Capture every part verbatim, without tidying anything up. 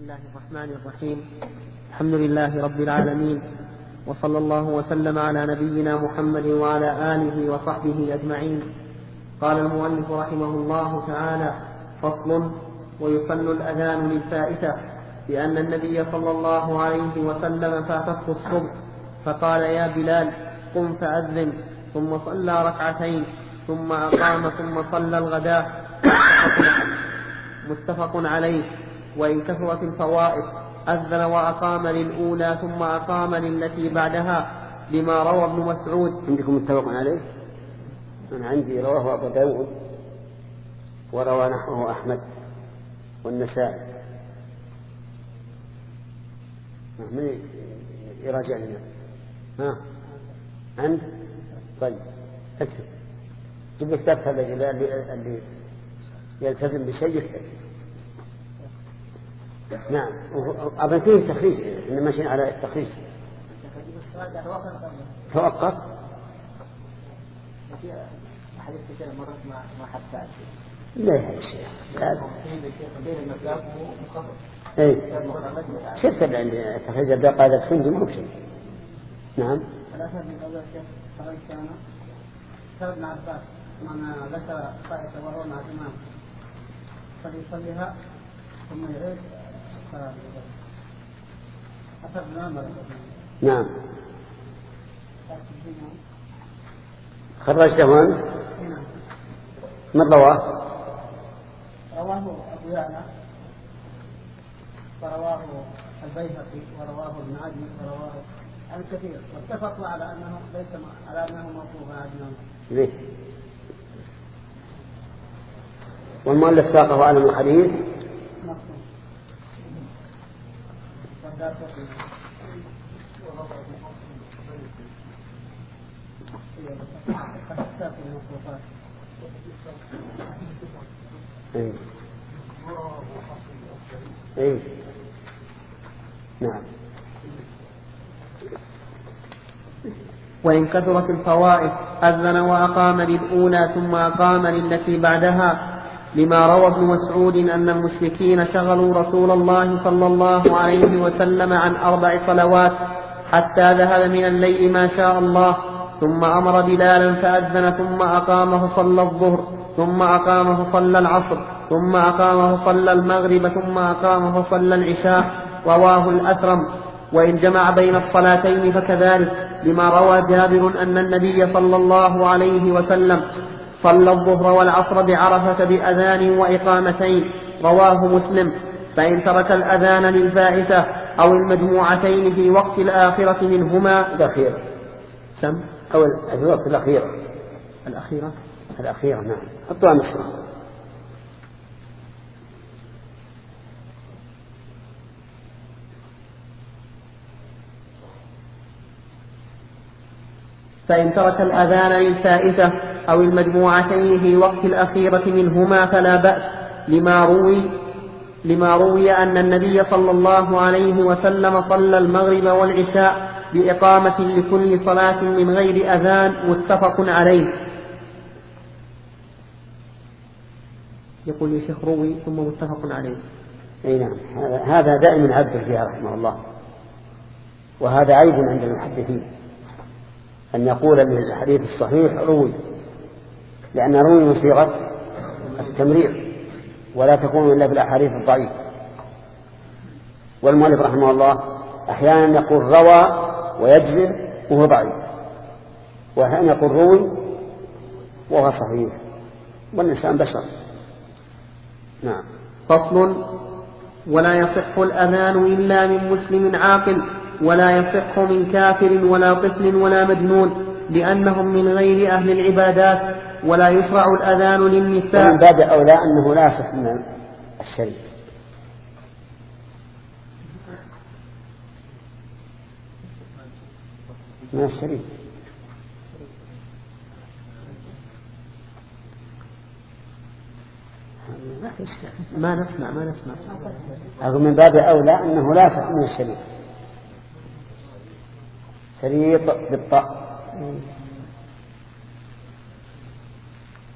الله الرحمن الرحيم. الحمد لله رب العالمين، وصلى الله وسلم على نبينا محمد وعلى آله وصحبه أجمعين. قال المؤلف رحمه الله تعالى: فصل: ويسن الأذان للفائتة، لأن النبي صلى الله عليه وسلم فاتته الصبح فقال: يا بلال قم فأذن، ثم صلى ركعتين ثم أقام ثم صلى الغداء. متفق عليه. وإن كثرت الفوائد أذن وأقام للأولى ثم أقام للتي بعدها، لما روى ابن مسعود. عندكم متفق عليه؟ أنا عندي رواه أبو داود وروى نحوه أحمد والنسائي. من يراجع لنا؟ ها عند طيب اكتب، جيب لك كتاب هذا اللي, اللي يلتزم بشيء يكتب. نعم، أظن فيه تخريج، إحنا ماشيين على التخريج. توقف. حديث كثير مرات ما ما حد سأل. لا يا شيخ، لا. بين المسافة ومخفف. إيه. شفت عند تخريج الباقي هذا السن مو بشيء. نعم. ثلاثة من أول شيء صلى كان سبب مع عباس من ذكر فائتة وهو مع الإمام فليصليها ثم يعيد الصلاة. أثر الإمام. نعم. خرجته أنت؟ من رواه؟ رواه أبو يعلى ورواه البيهقي ورواه ابن عدي ورواه الكثير، واتفقوا على أنه ليس على أنه موقوف على ابن. ليه؟ والمؤلف ساقه على الحديث ايه ايه نعم. وإن كثرت الفوائد أذن وأقام للأولى ثم أقام للتي بعدها، لما روى ابن مسعود أن المشركين شغلوا رسول الله صلى الله عليه وسلم عن أربع صلوات حتى ذهب من الليل ما شاء الله، ثم أمر بلالا فأذن ثم أقامه صلى الظهر ثم أقامه صلى العصر ثم أقامه صلى المغرب ثم أقامه صلى العشاء. رواه الأثرم. وإن جمع بين الصلاتين فكذلك، لما روى جابر أن النبي صلى الله عليه وسلم صلى الظهر والعصر بعرفة بأذان وإقامتين. رواه مسلم. فإن ترك الأذان للفائتة أو المجموعتين في وقت الآخرة منهما الأخيرة سم أو الوقت الأخيرة الأخيرة الأخيرة نعم، حطوها مصر. فإن ترك الأذان للفائتة أو المجموعتين في وقت الأخيرة منهما فلا بأس، لما روي لما روي أن النبي صلى الله عليه وسلم صلى المغرب والعشاء بإقامة لكل صلاة من غير أذان. متفق عليه. يقول الشيخ روي ثم متفق عليه. أي نعم، هذا دائما عبد فيها رحمه الله، وهذا عيب عند المحدثين أن يقول للحديث الصحيح روي، لأن روي من صيغة التمرير ولا تكون إلا بالأحاديث الضعيفة. والمؤلف رحمه الله أحيانا يقول روى ويجزم وهو ضعيف، وأحيانا يقول روي وهو صحيح، والإنسان بشر. نعم. فصل: ولا يصح الأذان إلا من مسلم عاقل، ولا يصح من كافر ولا طفل ولا مجنون، لأنهم من غير أهل العبادات. ولا يشرع الأذان للنساء. ومن باب أولى أنه لا يصح من الشريك. من الشريك ما نسمع ما نسمع أقول من باب أولى أنه لا يصح من الشريك. شريط بالطاء.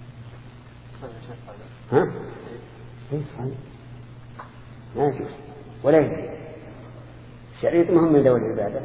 ها؟ إيه صحيح. ما يجوز. ولا يجزي. الشريط مهم من ذوي العبادة.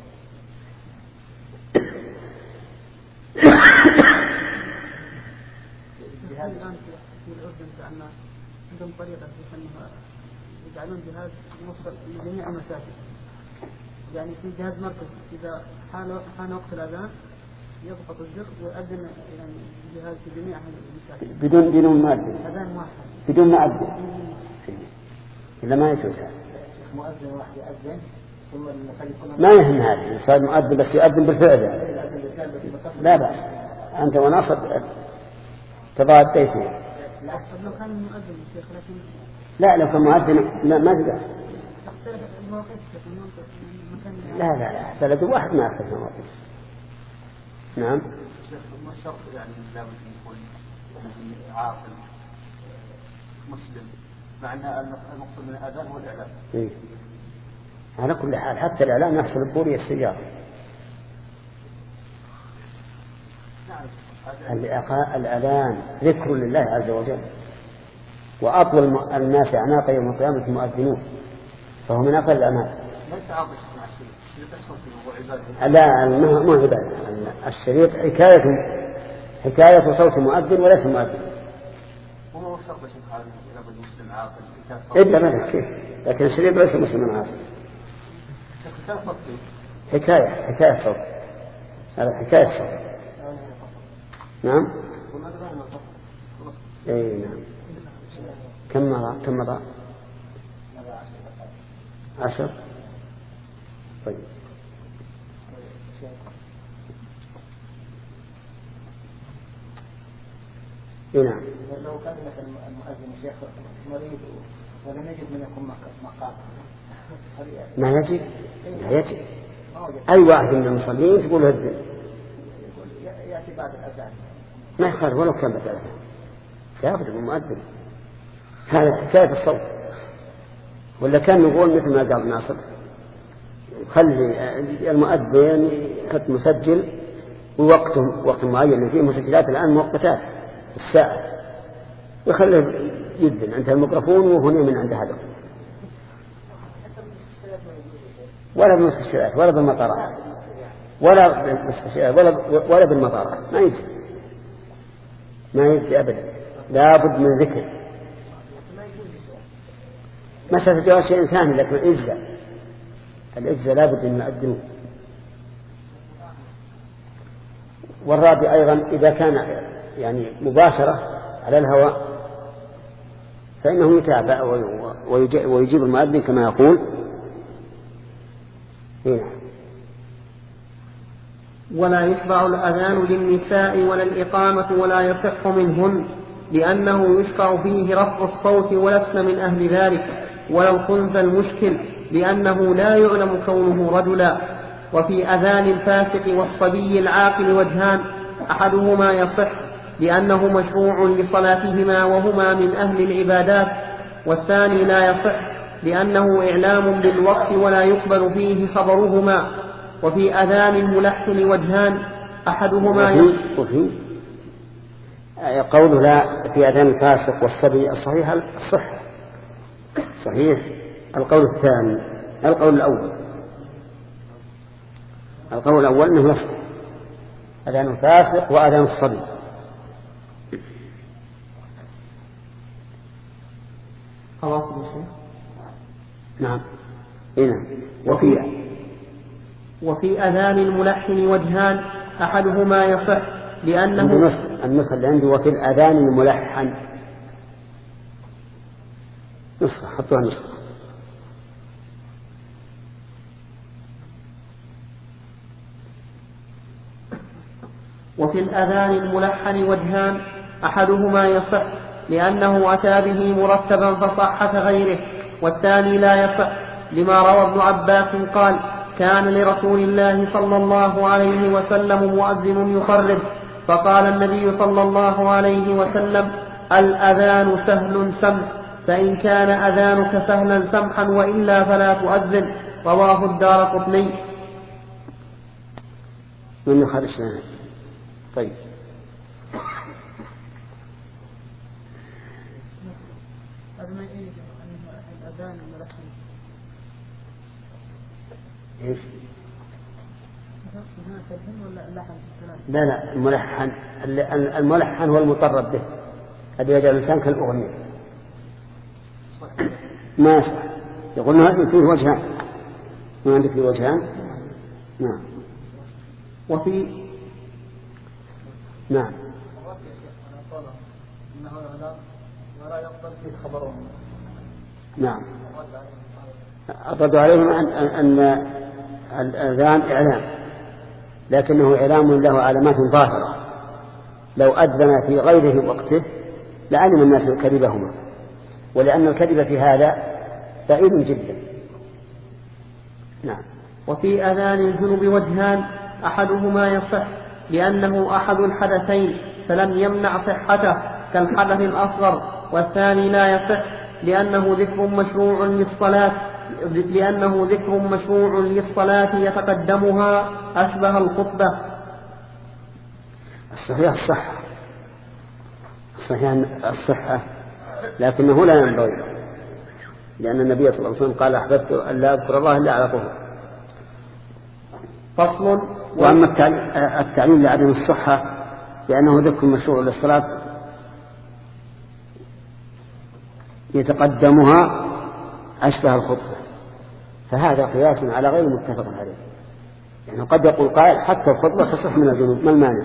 الآن في الأردن كأن عندهم طريقة في أنها يجعلون جهاز موصل لجميع المساجد، يعني في جهاز مركزي إذا حان حان وقت الأذان يضغط الزر ويؤذن يعني جهاز في جميع المساجد بدون بدون مؤذن، أذان واحد بدون مؤذن إلا ما يجوز هذا. مؤذن واحد يؤذن ثم المساجد كلها ما يهم هذا، صار مؤذن بس يؤذن بالفعل يعني. لا بأس، أنت وناصر تضاديت. لا لو كان مؤذن شيخ لكن لا لو كان مؤذن لا ما تقدر. تختلف المواقف في المكان. لا لا لا بلد واحد ما يختلف المواقف. نعم. شيخ ما الشرط يعني لابد أن يكون عاقل مسلم مع أن المقصود من الأذان هو الإعلام. إيه. على كل حال حتى الإعلام يحصل البوري السيارة. الأذان ذكر لله عز وجل، وأطول الناس أعناقا يوم القيامة المؤذنون، فهو من أقل الأعمال. ليس عاطش مع الشريط، الشريط يحصل فيه هو عبادة. لا مو عبادة، الشريط حكاية حكاية صوت مؤذن وليس مؤذن. وهو شرط شيخ هذا لابد مسلم عاقل. إلا ما كيف، لكن الشريط ليس مسلم عاقل. حكاية حكاية صوت، هذا حكاية صوت. نعم. اي نعم. كم مرة كم مرة عشر. طيب اي نعم. لو كان مثلا المؤذن شيخ مريض ولم يجد من يكون مقام ما يجب ما يجب أي واحد من المصلين تقول هدن يأتي بعد الأذان ما يخالف ولو كان بعد الأذان يأخذ المؤذن. هذا حكاية الصوت. ولا كان نقول مثل ما قال ناصر خلي المؤذن يحط مسجل ووقته وقت معين، فيه مسجلات الآن مؤقتات الساعة، ويخليه جدا عند الميكروفون وهنا من عند هذا، ولا بالمستشفيات ولا بالمطارات ولا بالمستشفيات ولا ولا بالمطارات ما يجزي ما يجزي أبدا. لابد من ذكر مسألة جواز شيء ثاني، لكن الإجزاء الإجزاء لابد من يؤذنون. والرابع أيضا إذا كان يعني مباشرة على الهواء فإنه يتابع ويجيب المؤذن كما يقول. هنا. ولا يشرع الأذان للنساء ولا الإقامة ولا يصح منهن، لأنه يشرع فيه رفع الصوت ولسن من أهل ذلك، ولو كنت المشكل لأنه لا يعلم كونه رجلا. وفي أذان الفاسق والصبي العاقل وجهان، أحدهما يصح لأنه مشروع لصلاتهما وهما من أهل العبادات، والثاني لا يصح لأنه إعلام بالوقت ولا يقبل فيه خبرهما. وفي أذان الملحن وجهان، أحدهما يصح. وفي قوله لا في أذان الفاسق والصبي الصحيح الصح صحيح. القول الثاني القول الأول القول الأول أنه يصح أذان الفاسق وأذان الصبي. خلاص يا شيخ. نعم. هنا وفي وفي أذان الملحن وجهان، أحدهما يصح لأنه النسخة اللي عنده وفي الأذان الملحن نسخة حطوها نسخة. وفي الأذان الملحن وجهان، أحدهما يصح لأنه أتى به مرتبا فصح كغيره، والثاني لا يصح لما روى ابن عباس قال كان لرسول الله صلى الله عليه وسلم مؤذن يخرج، فقال النبي صلى الله عليه وسلم الأذان سهل سمح، فإن كان أذانك سهلا سمحا وإلا فلا تؤذن. رواه الدارقطني. من خرج لنا. طيب الأذان الملحن. إيش؟ هنا تلحين ولا اللحن في الكلام؟ لا لا الملحن الملحن هو المطرب به الذي يجعل الإنسان كالأغنية ما يصح. يقول هذا فيه وجهان ما عندك فيه وجهان. نعم. وفي نعم ولا يقبل في خبره. نعم. الرد عليهم أن, أن الأذان إعلام لكنه إعلام له علامات ظاهرة. لو أذن في غيره وقته لعلم الناس كذبهما ولأن الكذب في هذا بعيد جدا. نعم. وفي أذان الجنب وجهان أحدهما يصح لأنه أحد الحدثين فلم يمنع صحته كالحدث الأصغر والثاني لا يصح لأنه ذكر مشروع للصلاة لأنه ذكر مشروع للصلاة يتقدمها أشبه الخطبة. الصحيح الصحة الصحيح الصحة لكنه لا ينبغي لأن النبي صلى الله عليه وسلم قال أحببت أن لا أذكر الله إلا على طهور. فصل. وأما التعليل لعدم الصحة لأنه ذكر مشروع للصلاة يتقدمها أشبه الخطبة فهذا قياس على غير متفق عليه. يعني قد يقول قائل حتى الخطبة تصح من الجنوب ما المانع.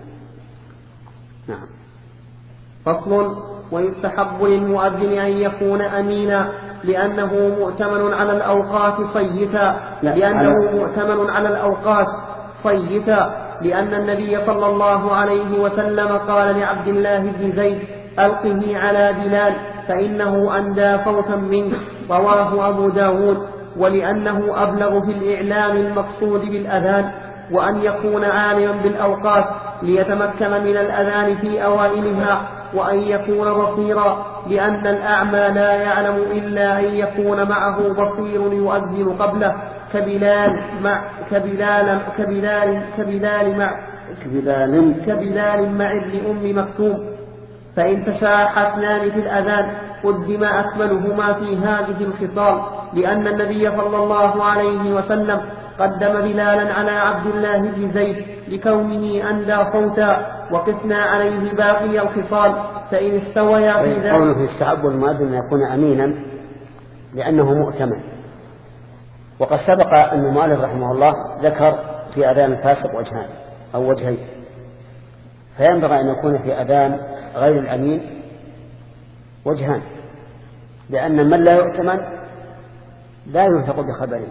نعم. فصل. ويستحب للمؤذن أن يكون أمينا لأنه مؤتمن على الأوقات صيتا لأنه مؤتمن على الأوقات صيتا لأن النبي صلى الله عليه وسلم قال لعبد الله بن زيد ألقه على بلال فإنه أندى صوتا منه رواه أبو داود. ولأنه أبلغ في الإعلام المقصود بالأذان وأن يكون عالما بالأوقات ليتمكن من الأذان في أوائلها وأن يكون بصيرا لأن الأعمى لا يعلم إلا أن يكون معه بصير يؤذن قبله كبلال مع كبلال كبلال كبلال مع كبلال كبلال مع ابن أم مكتوم. فإن تشاحا اثنان في الأذان قدم أكملهما في هذه الخصال لأن النبي صلى الله عليه وسلم قدم بلالا على عبد الله بن زيد لكونه أندى صوتا وقسنا عليه باقي الخصال فإن استويا في ذلك. قوله في استحب المؤذن أن يكون أمينا لأنه مؤتمن. وقد سبق أن المؤلف رحمه الله ذكر في أذان الفاسق وجهان أو وجهين فينبغي أن يكون في أذان غير الأمين وجهان لأن من لا يؤتمن لا يوثق بخبره.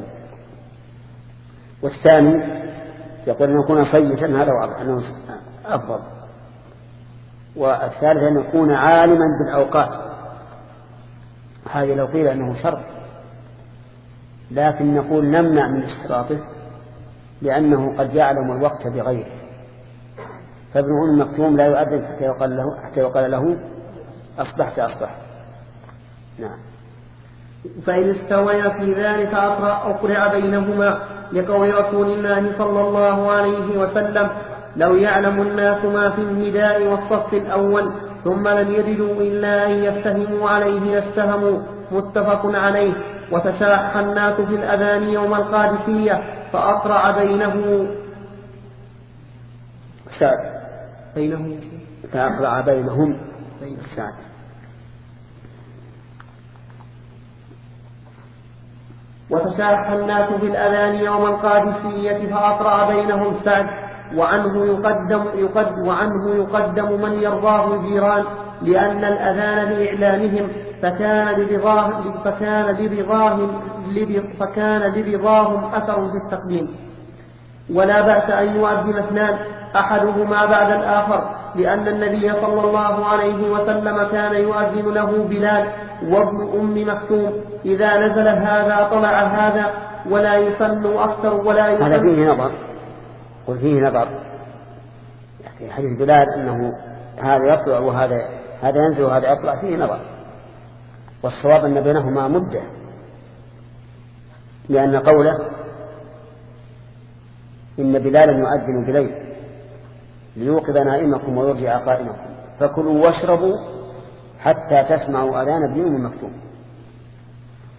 والثاني يقول أن يكون صيتا هذا واضح أنه أفضل. والثالث أن يكون عالما بالأوقات هذا لو قيل أنه شرط لكن نقول نمنع من اشتراطه لأنه قد يعلم الوقت بغيره. فابن أم مكتوم لا يؤذن حتى يقال له, حتى يقال له أصبحت أصبح. نعم. فإن استويا في ذلك أقرع بينهما لقول رسول الله صلى الله عليه وسلم لو يعلم الناس ما في النداء والصف الأول ثم لم يجدوا إلا أن يستهموا عليه لاستهموا متفق عليه. وتشاح الناس في الأذان يوم القادسية فأقرع بينه سعد بينهم فأقرع بينهم سعد. وتشاح الناس في الأذان يوم القادسية فأقرع بينهم سعد. وعنه يقدم, يقدم وعنه يقدم من يرضاه الجيران لأن الأذان بإعلانهم فكان لرضاهم فكان لرضاهم فكان لرضاهم أثر في التقديم. ولا بأس أن يؤذن اثنان أحدهما بعد الآخر لأن النبي صلى الله عليه وسلم كان يؤذن له بلال وابن أم مكتوم إذا نزل هذا طلع هذا ولا يسن أكثر ولا يسن. هذا فيه نظر قل فيه نظر في حديث بلال أنه هذا يطلع وهذا هذا ينزل وهذا يطلع فيه نظر. والصواب أن بينهما مدة لأن قوله إن بلالا يؤذن بليل ليوقظ نائمكم ويرجع قائمكم فكلوا واشربوا حتى تسمعوا أذان ابن أم مكتوم.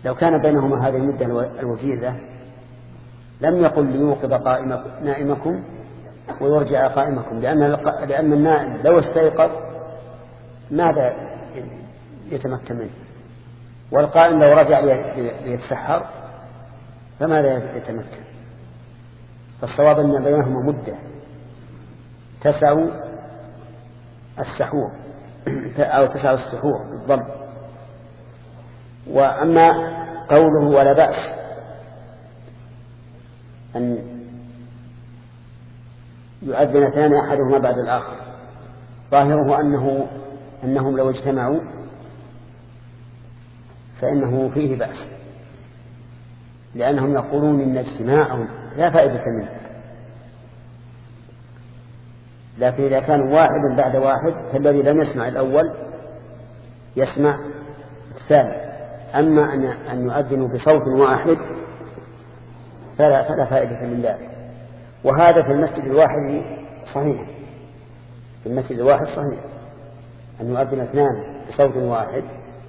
لو كان بينهما هذه المدة الوجيزة لم يقل ليوقظ قائمكم نائمكم ويرجع قائمكم، لأن لأن النائم لو استيقظ ماذا يتمكن منه، والقائم لو رجع ليتسحر فماذا يتمكن. فالصواب أن بينهما مدة تسع السحور أو تسع السحور بالضبط. وأما قوله ولا بأس أن يؤذن اثنان أحدهما بعد الآخر، ظاهره أنه أنهم لو اجتمعوا فإنه فيه بأس، لأنهم يقولون إن اجتماعهم لا فائدة منه، لكن إذا كانوا واحدا بعد واحد فالذي لم يسمع الأول يسمع الثاني. أما أن يؤذنوا بصوت واحد فلا, فلا فائدة من ذلك. وهذا في المسجد الواحد صحيح، في المسجد الواحد صحيح أن يؤذن اثنان بصوت واحد،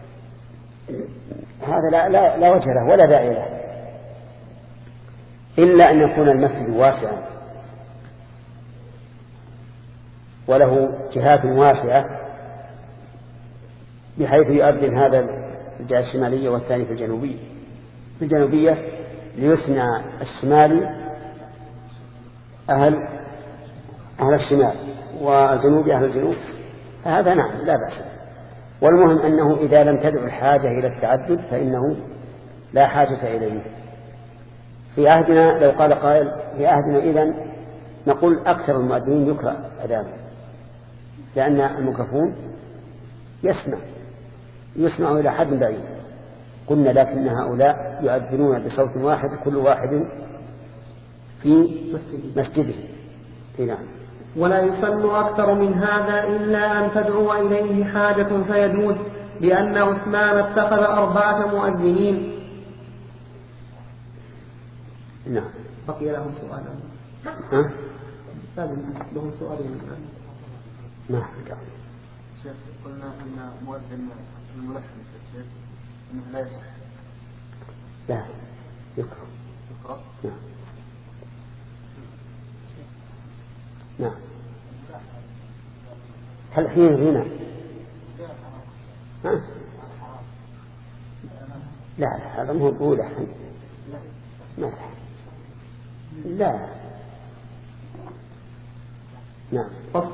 هذا لا, لا, لا وجه له ولا داعي له، إلا أن يكون المسجد واسعا وله جهات واسعة بحيث يؤذن هذا في الجهة الشمالية والثاني في الجنوبية في الجنوبية ليسمع الشمالي أهل أهل الشمال والجنوب أهل الجنوب، فهذا نعم لا بأس. والمهم أنه إذا لم تدع الحاجة إلى التعدد فإنه لا حاجة إليه. في عهدنا لو قال قائل في عهدنا إذن نقول أكثر المؤذنين يكره أذانه، لأن الميكروفون يسمع يسمع إلى حد بعيد. قلنا لكن هؤلاء يؤذنون بصوت واحد كل واحد في مسجده. نعم. ولا يسن أكثر من هذا إلا أن تدعو إليه حاجة فيجوز، لأن عثمان اتخذ أربعة مؤذنين. نعم. بقي لهم سؤال. ها؟ لهم سؤالين. نعم. شيخ قلنا أن مؤذن الملحن شيخ أنه لا يصح. لا يكره. يكره. نعم. نعم. هل حين هنا؟ ها؟ لا لا هذا مو بقول الحين. لا لا. نعم.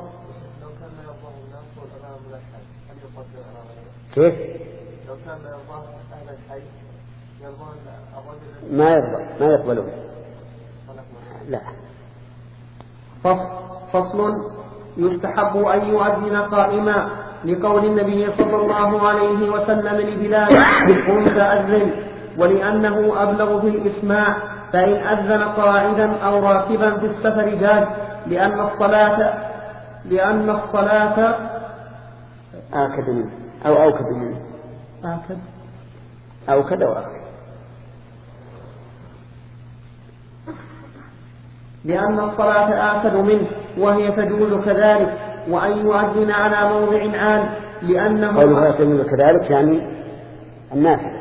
كيف؟ لو كان يرضاه أهل الحي يرضون الرجل ما يرضى ما يقبلون. لا. فصل يستحب أن يؤذن قائما لقول النبي صلى الله عليه وسلم لبلال قم فأذن، ولأنه أبلغ في الإسماع، فإن أذن قاعدا أو راكبا في السفر جاز، لأن الصلاة لأن الصلاة آكد منه أو أوكد منه آكد أوكد أو آكد لأن الصلاة آكد منه وهي تجوز كذلك، وأن يؤذن على موضع عال لأنه قوله تجوز كذلك يعني النافلة،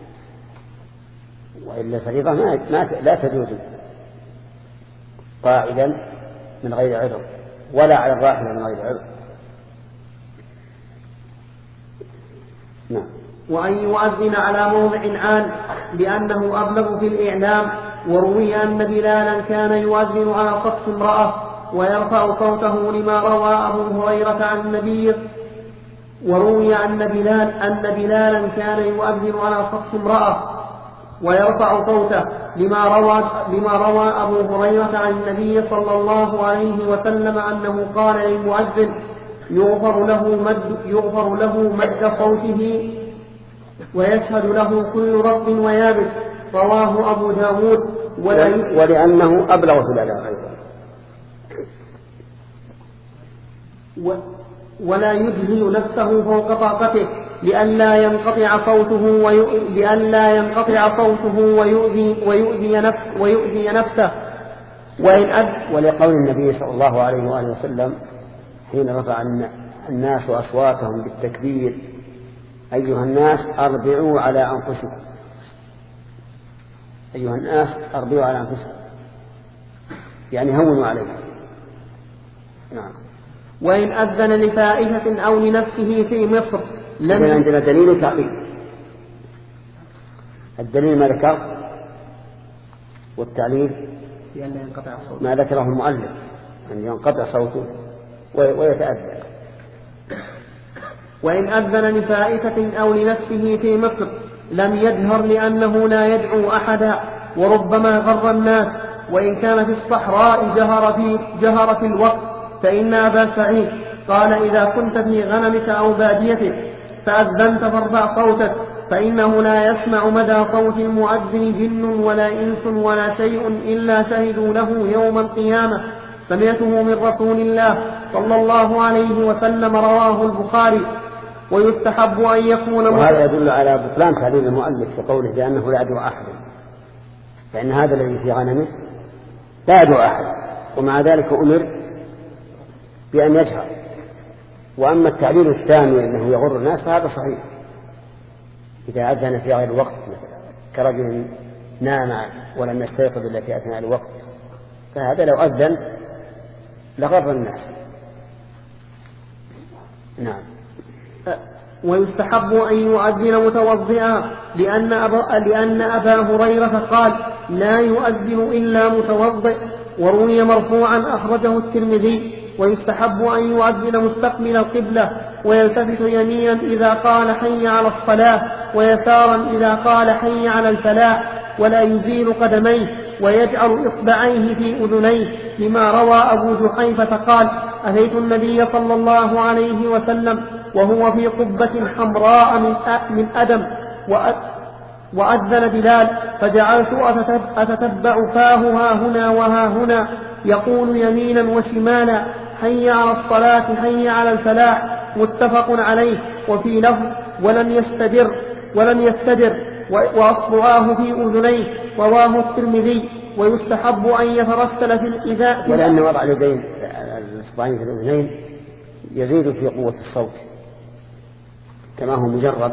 وإلا الفريضة ما, ما لا تجوز قائلا من غير عذر ولا على الراحلة من غير عذر. نعم. وأن يؤذن على موضع عال لأنه أبلغ في الإعلام. وروي أن بلالا كان يؤذن على سطح امرأة ويرفع صوته لما روى أبو هريرة عن النبي وروي أن بلال أن بلالا كان يؤذن على سطح امرأة ويرفع صوته لما روى لما روى أبو هريرة عن النبي صلى الله عليه وسلم أنه قال للمؤذن يغفر له مد يغفر له مد صوته ويشهد له كل رطب ويابس. رواه أبو داود. ولأنه أبلغ في الأداء أيضا. ولا يجهل نفسه فوق طاقته لئلا ينقطع صوته لئلا ينقطع صوته ويؤذي ويؤذي نفس ويؤذي نفسه. وإن أد ولقول النبي صلى الله عليه وآله وسلم حين رفع الناس أصواتهم بالتكبير أيها الناس أربعوا على أنفسكم أيها الناس أربعوا على أنفسكم، يعني هونوا عليه. نعم. وإن أذن لفائدة أو لنفسه في مصر لم. عندنا دليل تعقيد. الدليل ما ذكر، والتعليل ما ذكره المؤلف أن ينقطع صوته ويتأذى. وإن أذن لفائدة أو لنفسه في مصر لم يجهر لأنه لا يدعو أحدا، وربما غر الناس. وإن كان في الصحراء جهر في, جهر في الوقت، فإن أبا سعيد قال إذا كنت في غنمك أو باديتك فأذنت فارفع صوتك، فإنه لا يسمع مدى صوت المؤذن جن ولا إنس ولا شيء إلا شهدوا له يوم القيامة. سمعته من رسول الله صلى الله عليه وسلم، رواه البخاري. ويستحب أن يكون. وهذا يدل على بطلان تعليل المؤلف في قوله بأنه لا يدعو أحد، فإن هذا الذي في غنمه لا يدعو أحد، ومع ذلك أمر بأن يجهر. وأما التعليل الثاني أنه يغر الناس فهذا صحيح إذا أذن في غير الوقت، كرجل نام ولم يستيقظ إلا في أثناء الوقت، فهذا لو أذن لغر الناس. نعم. ويستحب أن يؤذن متوضئا، لأن أبا, لأن أبا هريرة قال لا يؤذن إلا متوضئ، وروي مرفوعا أخرجه الترمذي. ويستحب أن يؤذن مستقبل القبلة، ويلتفت يمينا إذا قال حي على الصلاة، ويسارا إذا قال حي على الفلاح، ولا يزيل قدميه، ويجعل إصبعيه في أذنيه، لما روى أبو جحيفة قال أتيت النبي صلى الله عليه وسلم وهو في قبة حمراء من أدم، وأذن بلال فجعلت أتتبع فاه ها هنا وها هنا يقول يمينا وشمالا حي على الصلاة حي على الفلاح، متفق عليه. وفي لفظ ولم يستدر ولم يستدر وأصبعاه في أذنيه، رواه الترمذي. ويستحب أن يترسل في الإذاء، ولأن وضع اليدين الإصبعين في الأذنين يزيد في قوة الصوت كما هو مجرد.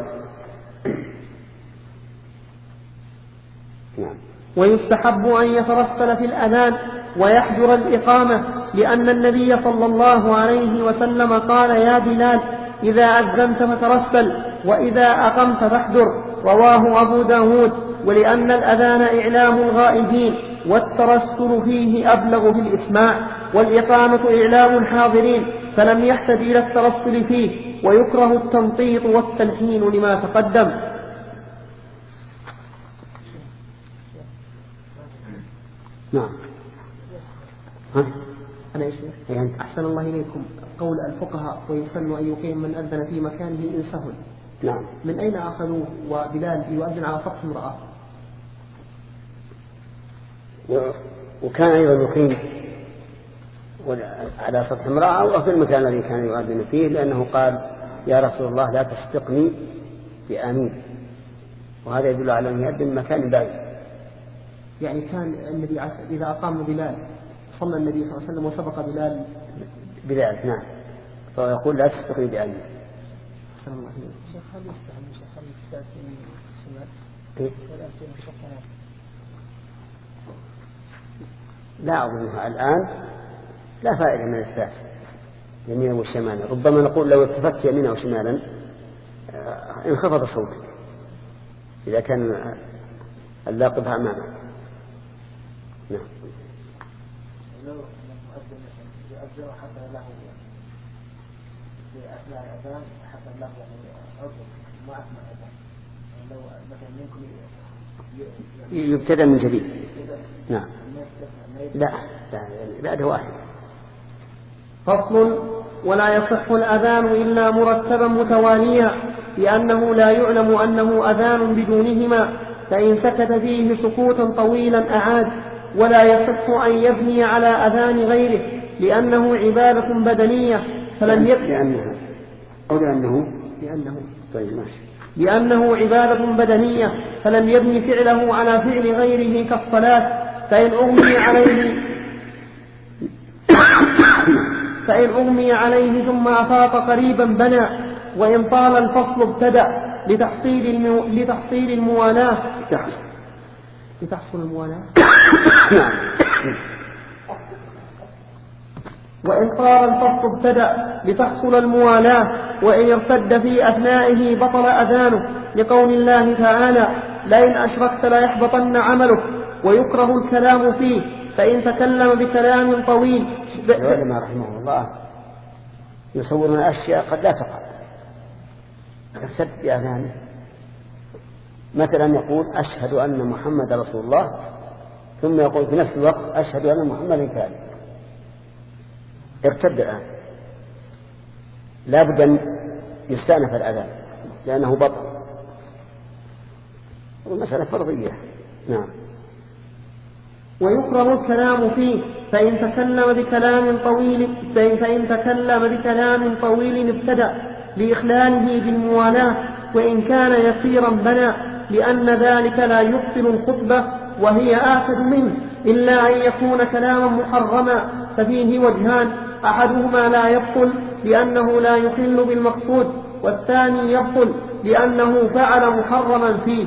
نعم. ويستحب أن يترسل في الأذان ويحجر الإقامة، لأن النبي صلى الله عليه وسلم قال يا بلال إذا أذنت فترسل وإذا أقمت فاحجر، رواه أبو داود. ولأن الأذان إعلام الغائبين، والترسل فيه أبلغ في الإسماع، والإقامة إعلام الحاضرين، فلم يحتج إلى الترسل فيه. ويكره التنطيط والتلحين لما تقدم. نعم. ها؟ أنا إيش؟ أحسن الله إليكم. قول الفقهاء ويسن أن يقيم من أذن في مكانه إن سهل. نعم. من أين أخذوه وبلال يؤذن على سطح امرأة؟ وكان أيضا يقيم على سطح امرأة أو في المكان الذي كان يؤذن فيه، لأنه قال يا رسول الله لا تسبقني بآمين، وهذا يدل على أن يؤذن مكان بعيد. يعني كان النبي إذا أقام بلال صلى النبي صلى الله عليه وسلم وسبق بلال بلال نعم، فهو يقول لا تسبقني بآمين. أحسن الله إليك. شيخ هل يستعمل شيخ هل يستعمل الشمال ولا يستعمل الشمال؟ لا أظنها الآن لا فائدة من الإثبات يمينا وشمالا. ربما نقول لو التفت يمينا وشمالا انخفض صوتك إذا كان اللاقب أمامك. نعم. لو المؤذن يؤذن حتى له في أثناء الأذان حتى له عذر ما أثناء الأذان، لو مثلا ممكن يبتدأ من جديد. نعم. لا لا بعد واحد. فصل. ولا يصح الأذان إلا مرتبا متواليا، لأنه لا يعلم أنه أذان بدونهما، فإن سكت فيه سكوتا طويلا أعاد. ولا يصح أن يبني على أذان غيره، لأنه عبادة بدنية فلم يبني لأنه أو لأنه لأنه طيب ماشي لأنه عبادة بدنية فلم يبني فعله على فعل غيره كالصلاة، فإن أغمي عليه فإن أغمي عليه ثم أفاق قريبا بنى، وإن طال الفصل ابتدأ لتحصيل المو... لتحصيل الموالاة لتحصل الموالاة. نعم. وإن قال الفصل ابتدأ لتحصل الموالاة، وإن ارتد في أثنائه بطل أذانه، لقول الله تعالى: لئن أشركت ليحبطن عملك. ويكره الكلام فيه، فإن تكلم بكلام طويل. العلماء رحمه الله يصورون أشياء قد لا تقع، ارتد بأذانه، مثلا يقول أشهد أن محمد رسول الله، ثم يقول في نفس الوقت أشهد أن محمد كاذب، ارتد الآن، لا بد أن يستأنف الأذان لأنه بطل، والمسألة فرضية. نعم. ويكره الكلام فيه، فإن تكلم بكلام طويل فإن تكلم بكلام طويل ابتدأ لإخلاله بالموالاة، وإن كان يسيرا بنى، لأن ذلك لا يبطل الخطبة وهي آكد منه، إلا أن يكون كلاما محرما، ففيه وجهان: أحدهما لا يبطل لأنه لا يخل بالمقصود، والثاني يبطل لأنه فعل محرما فيه.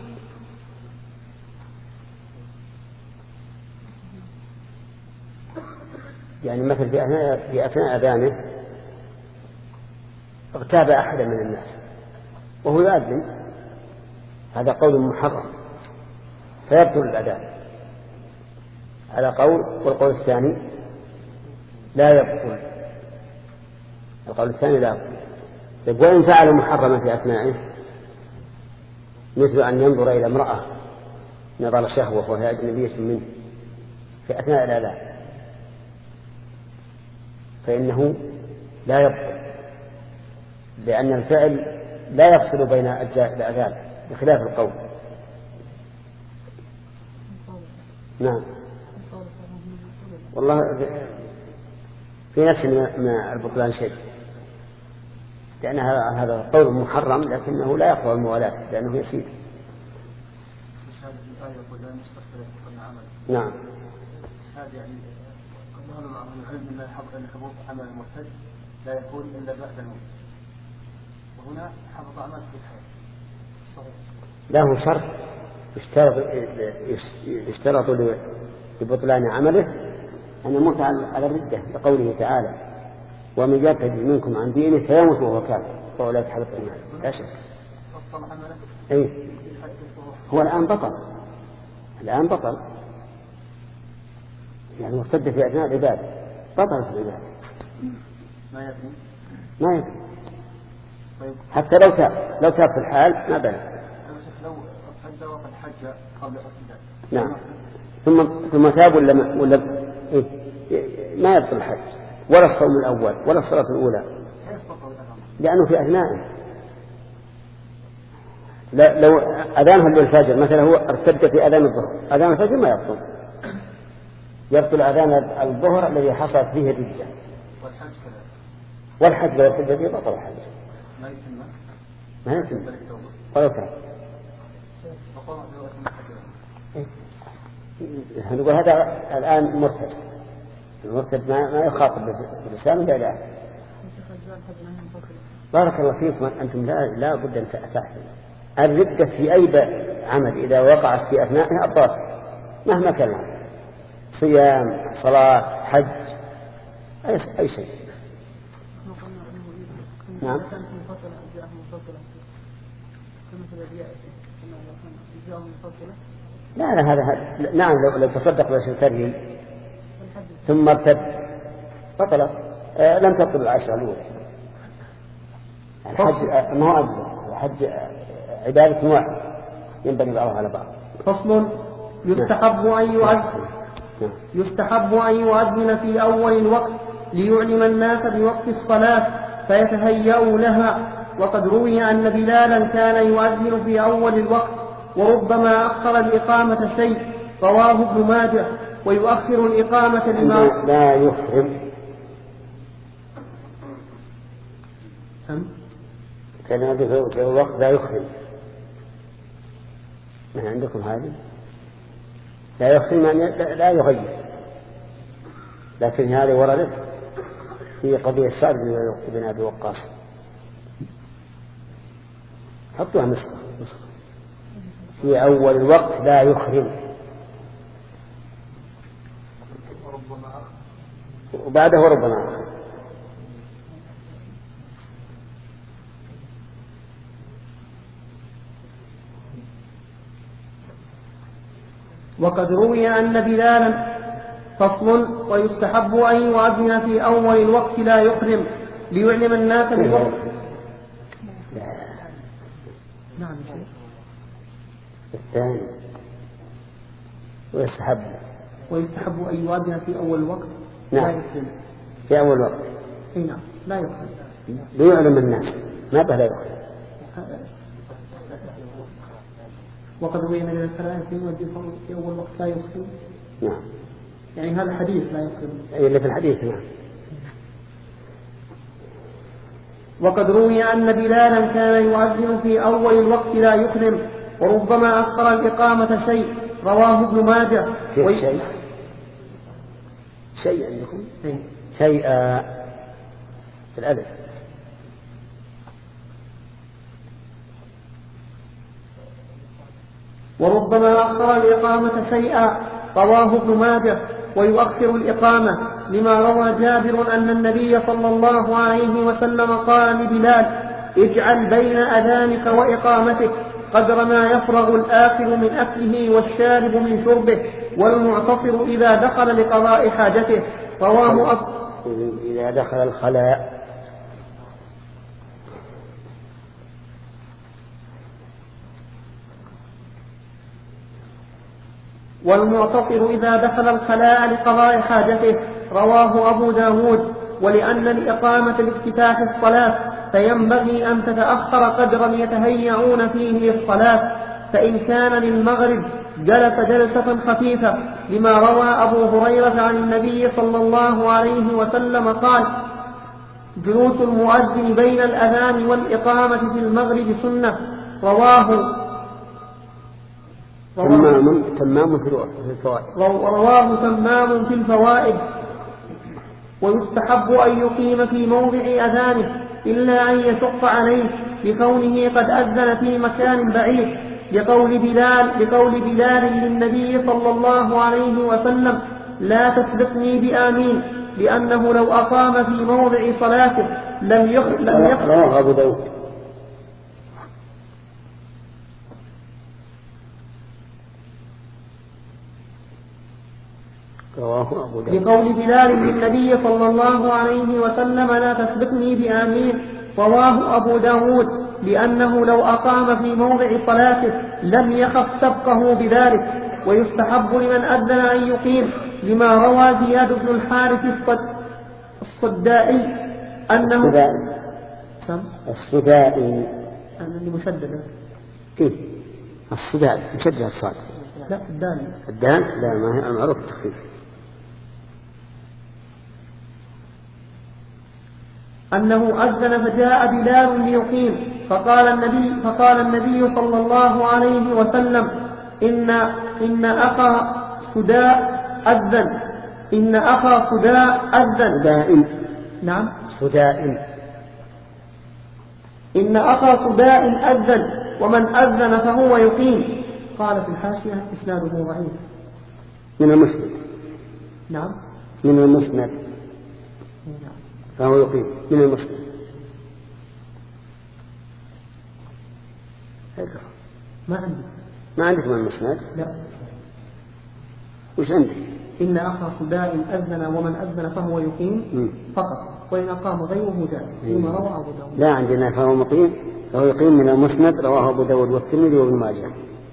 يعني مثل في أثناء, في أثناء أذانه اغتاب أحدا من الناس وهو يؤذن، هذا قول محرم فيبطل الأذان على قول، والقول الثاني لا يبطل، القول الثاني لا يبطل. وإن فعل محرما في أثنائه، مثل أن ينظر إلى امرأة نظر شهوة وهي أجنبية منه في أثناء الأذان، فإنه لا يبطل، لأن الفعل لا يفصل بين أجزاء الأذان بخلاف القول. نعم. والله في نفس ما البطلان شيء، لأن هذا القول محرم لكنه لا يقوى الموالاة لأنه يسير. نعم. هذا يعني قال العلم من الحظ أن حبوط عمل المرتد لا يكون إلا بعد الموت، وهنا حبط عمل في الحياة صحيح. له شرط يشترط يشترط لبطلان عمله أن يموت على الردة، لقوله تعالى: ومن يرتد منكم عن دينه فيموت وهو كافر فأولئك حبط أعمالهم. لا شك. أي هو الآن بطل، الآن بطل يعني مرتد في أثناء العبادة، بطل في العبادة ما يبني ما يبني حتى لو تاب لو تاب في الحال ما بنى. لو ارتد وقد حج قبل ارتداد. نعم. ثم ثم تاب ولا ما ولا إيه؟ ما يبطل الحج ولا الصوم الأول ولا الصلاة الأولى، لأنه في أثنائه. لا لو أذانه للفجر مثلا هو ارتد في أذان الظهر، أذان الفجر ما يبطل، يبطل أذان الظهر الذي حصلت فيه الردة. والحج كذلك. والحج لو ارتد فيه بطل الحج. ما يتم. ما يتم. ولو كان. نقول هذا الآن مرتد. المرتد ما ما يخاطب بلسانه إلا لا. بارك الله فيكم. أنتم لا لا بد أن تحفظوا الردة في أي عمل إذا وقعت في أثنائها أبطال مهما كان، صيام، صلاة، حج، أي أي شيء. نعم. لا لا هذا نعم لو لو تصدق بشيء ثم ارتد بطلت، آه لم تبطل العشرة الأولى. الحج ما هو أجزاء، الحج عبادة واحدة ينبني بعضها على بعض. فصل. يستحب أن يؤذن يستحب أن يؤذن في أول الوقت ليعلم الناس بوقت الصلاة فيتهيأوا لها، وقد روي أن بلالا كان يؤذن في أول الوقت وربما أخر الإقامة شيء، رواه ابن ماجه. ويؤخر الإقامة لما لا يفهم كان في الوقت لا يخرم. ما عندكم هذه؟ لا يخرم يعني لا يغير، لكن هذه وردت في قضية سعد بن أبي وقاص. حطوها نسخة في أول الوقت لا يخرم. وبعده ربما أخر. وقد روي أن بلالا فصل ويستحب أن يؤذن في أول الوقت لا يحرم ليعلم الناس بالوقت. نعم شيء الثاني ويستحب ويستحب أن يؤذن في أول الوقت نعم. لا يحرم في أول وقت أي نعم لا يحرم ليعلم الناس ما بها لا يحرم. وقد روي من الثلاثة في أول وقت لا يحرم. نعم يعني هذا حديث لا يحرم أي اللي في الحديث. نعم. وقد روي أن بلالا كان يؤذن في أول الوقت لا يحرم وربما أخر الإقامة شيء رواه ابن ماجه. وي... شيء شيء عندكم شيء شيء في الألف وربما أخر الإقامة شيئا رواه ابن ماجه. ويؤخر الإقامة لما روى جابر أن النبي صلى الله عليه وسلم قال لبلال اجعل بين أذانك وإقامتك قدر ما يفرغ الآكل من أكله والشارب من شربه والمعتصر إذا دخل لقضاء حاجته. رواه أب... إذا دخل الخلاء والمعتصر إذا دخل الخلاء لقضاء حاجته. رواه أبو داود. ولأن الإقامة لافتتاح الصلاة فينبغي أن تتأخر قدر يتهيئون فيه للصلاة. فإن كان للمغرب جلس جلسة خفيفة لما روى أبو هريرة عن النبي صلى الله عليه وسلم قال جلوس المؤذن بين الأذان والإقامة في المغرب سنة. رواه تمام تمام في الفوائد. رواه تمام في الفوائد. ويستحب أن يقيم في موضع أذانه إلا أن يشق عليه لكونه قد أذن في مكان بعيد لقول بلال, لقول بلال للنبي صلى الله عليه وسلم لا تسبقني بآمين لأنه لو أقام في موضع صلاته لم يخرج. رواه أبو داود. لقول بلال للنبي صلى الله عليه وسلم لا تسبقني بآمين. رواه أبو داود لأنه لو أقام في موضع صلاته لم يخف سبقه بذلك. ويستحب لمن أذن أن يقيم لما روى زياد بن الحارث الصدائي أنه الصدائي أنني مشدد كيف الصدائي مشدد الصاد لا الدال الدال لا ما هي معروف التخفيف. أنه أذن فجاء بلال ليقيم فقال النبي, فقال النبي صلى الله عليه وسلم إن, إن أخا سداء أذن إن أخا سداء أذن سداء نعم سداء إن أخا سداء أذن ومن أذن فهو يقيم. قال في الحاشية إسناده ضعيف. من المسند نعم من المسند فهو يقيم من المسند. ما عندي ما عندك من المسند؟ لا. وش عندك؟ إن أخا صداء أذن ومن أذن فهو يقيم م. فقط وإن أقام غيره جاز ثم روى أبو داود. لا عندنا فهو مقيم فهو يقيم من المسند رواه أبو داود والترمذي وابن ماجه.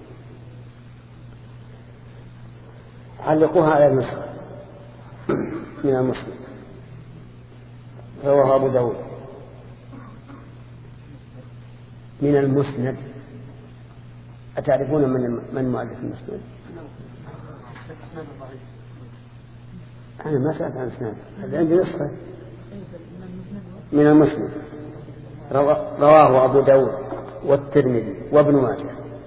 علقوها على النسخة من المسند رواه أبو داود من المسند. أتعرفون من من مؤلف المسند؟ أنا ما سألت عن اسناد هذا عندي نسخة من المسند رواه أبو داود والترمذي وابن ماجه.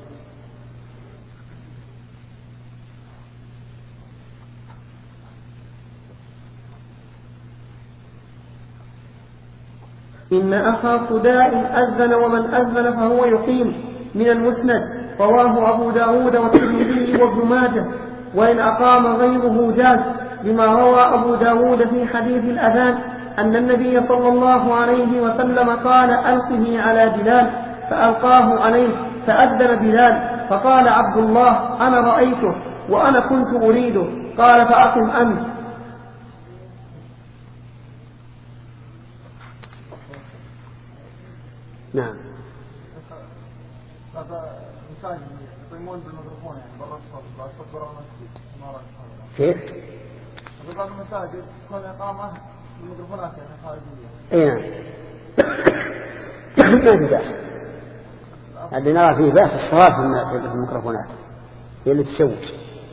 إن أخا صداء أذن ومن أذن فهو يقيم من المسند. رواه أبو داود والترمذي وابن ماجه. وإن أقام غيره جاز لما روى أبو داود في حديث الأذان أن النبي صلى الله عليه وسلم قال ألقه على بلال فألقاه عليه فأذن بلال فقال عبد الله أنا رأيته وأنا كنت أريده قال فأقم أنت. نعم. مساجد يقيمون بالميكروفون يعني برا الصف لا الصف برا المسجد ما رأيت كيف؟ في بعض المساجد تكون إقامة بالميكروفونات يعني خارجية. اي نعم. ما في بأس. اللي نرى فيه بأس الصواب في الميكروفونات هي اللي تشوش.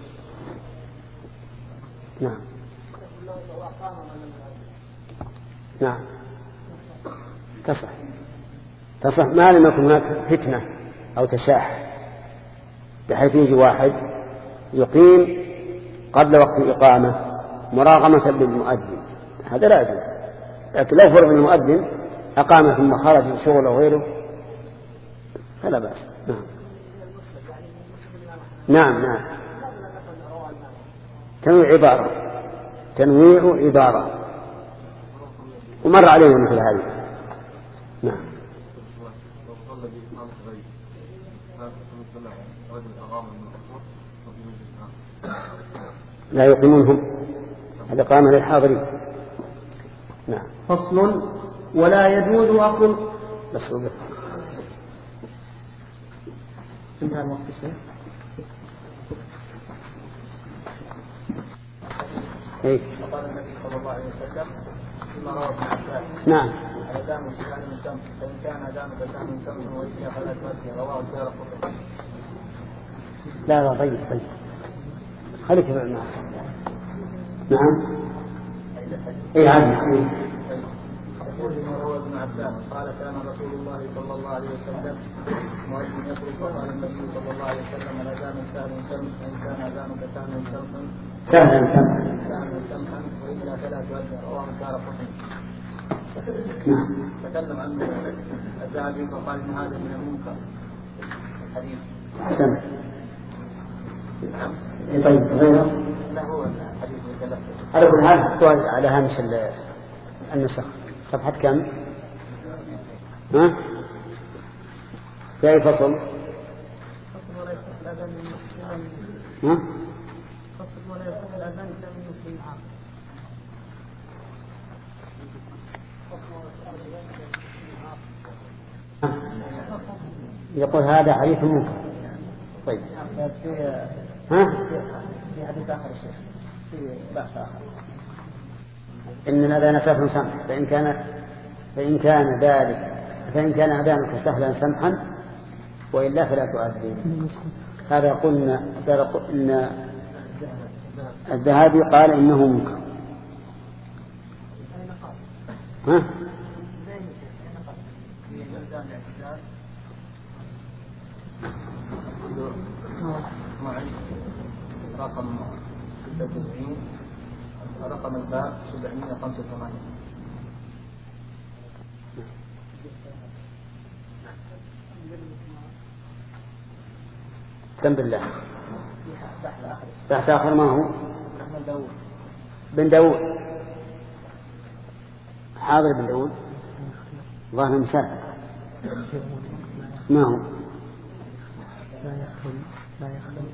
نعم. نعم. تصح. تصح ما لم يكن هناك فتنة أو تشاح بحيث يجي واحد يقيم قبل وقت الإقامة مراغمة للمؤذن، هذا لا يجوز. لكن لو فرض المؤذن أقام ثم خرج شغل وغيره فلا بأس. نعم. نعم نعم. تنويع عبارة تنويع عبارة ومر علينا مثل هذه. نعم. لا يقيمونهم الإقامة للحاضرين. نعم. فصل ولا يجوز أصل بس هو انتهى الوقت الشيء. ايه. وقال النبي صلى الله عليه وسلم فيما روى ابن عباس نعم. الأذان سكان من شمس فإن كان أذانك كان من شمس وإياه فلا تؤذي رواه الدارقطني. لا لا طيب طيب خليك مع الناس. نعم. اي عادي. يقول لما روى ابن عباس قال كان رسول الله صلى الله عليه وسلم مؤذن يخرج وقال النبي صلى الله عليه وسلم الأذان سهل سمح فإن كان أذانك سهل سمحا سهلا سمحا سهل سمحا وإلا فلا تؤذي رواه الدارقطني. نعم. تكلم عن الذهبي فقال إن هذا من المنكر الحديث. أحسن. طيب غيره. لا هو الحديث متلفظ. على كل حال حطوا على هامش النسخ. صفحة كم؟ ها؟ في أي فصل؟ فصل ولا يصح الأذان من مسلم. ها؟ فصل ولا يصح الأذان إلا من مسلم عام. يقول هذا حديث منكر. طيب. ها؟ في حديث آخر الشيخ في بحث آخر إن الأذان سهل سمح فإن كان فإن كان ذلك فإن كان أذانك سهلا سمحا وإلا فلا تؤذن. هذا يقول إن الذهبي قال إنه منكر. ها؟ رقم ستة وتسعين رقم الباب سبعمائة وخمسة وثمانين. سم بالله. بحث آخر ما هو؟ بن داود. حاضر بن داود ظاهر مسافر. ما هو؟ لا يخلو لا يخلو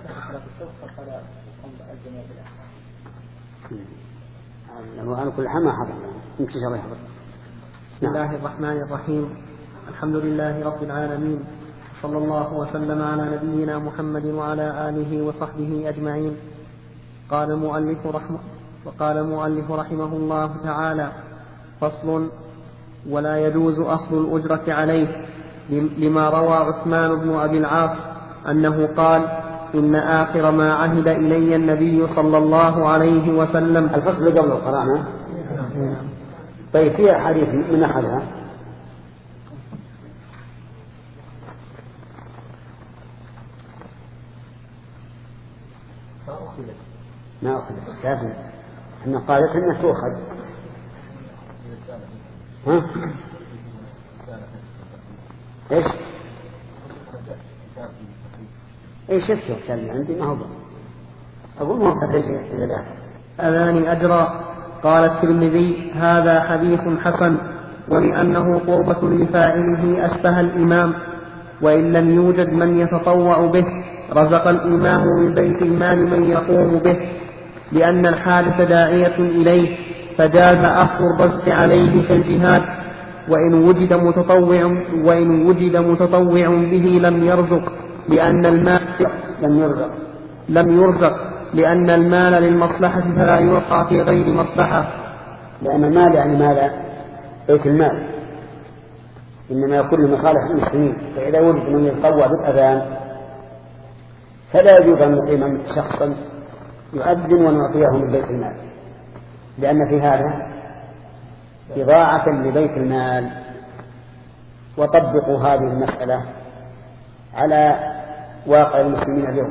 هو على كل حال ما حضر يمكن شر يحضر. بسم الله الرحمن الرحيم. الحمد لله رب العالمين صلى الله وسلم على نبينا محمد وعلى آله وصحبه أجمعين. قال المؤلف رحمه وقال المؤلف رحمه الله تعالى فصل ولا يجوز أخذ الأجرة عليه لما روى عثمان بن أبي العاص أنه قال إن آخر ما عهد إلي النبي صلى الله عليه وسلم. الفصل قبل قرأنا. طيب فيها حديث من أحدها ما أخذ لازم أن قالت أنها تؤخذ. ها؟ إيش؟ إيش شفته كان عندي ما هو أقول ما هو كذا إذا لا الأذان أجرا. قال الترمذي: هذا حديث حسن، ولأنه قربة لفاعله أشبه الإمام، وإن لم يوجد من يتطوع به رزق الإمام من بيت المال من يقوم به، لأن الحادث داعية إليه، فجاز أخذ الرزق عليه في الجهاد، وإن وجد متطوع وإن وجد متطوع به لم يرزق، لأن المال لم يرزق لم يرزق لأن المال للمصلحة فلا يوقع في غير مصلحة. لأن المال يعني ماذا؟ بيت المال، إنما يكون لمصالح المسلمين. فإذا وجد من يتطوع بالأذان فلا يجوز أن نقيم شخصا يؤذن ونعطيه من بيت المال، لأن في هذا إضاعة لبيت المال. وطبقوا هذه المسألة على واقع المسلمين اليوم،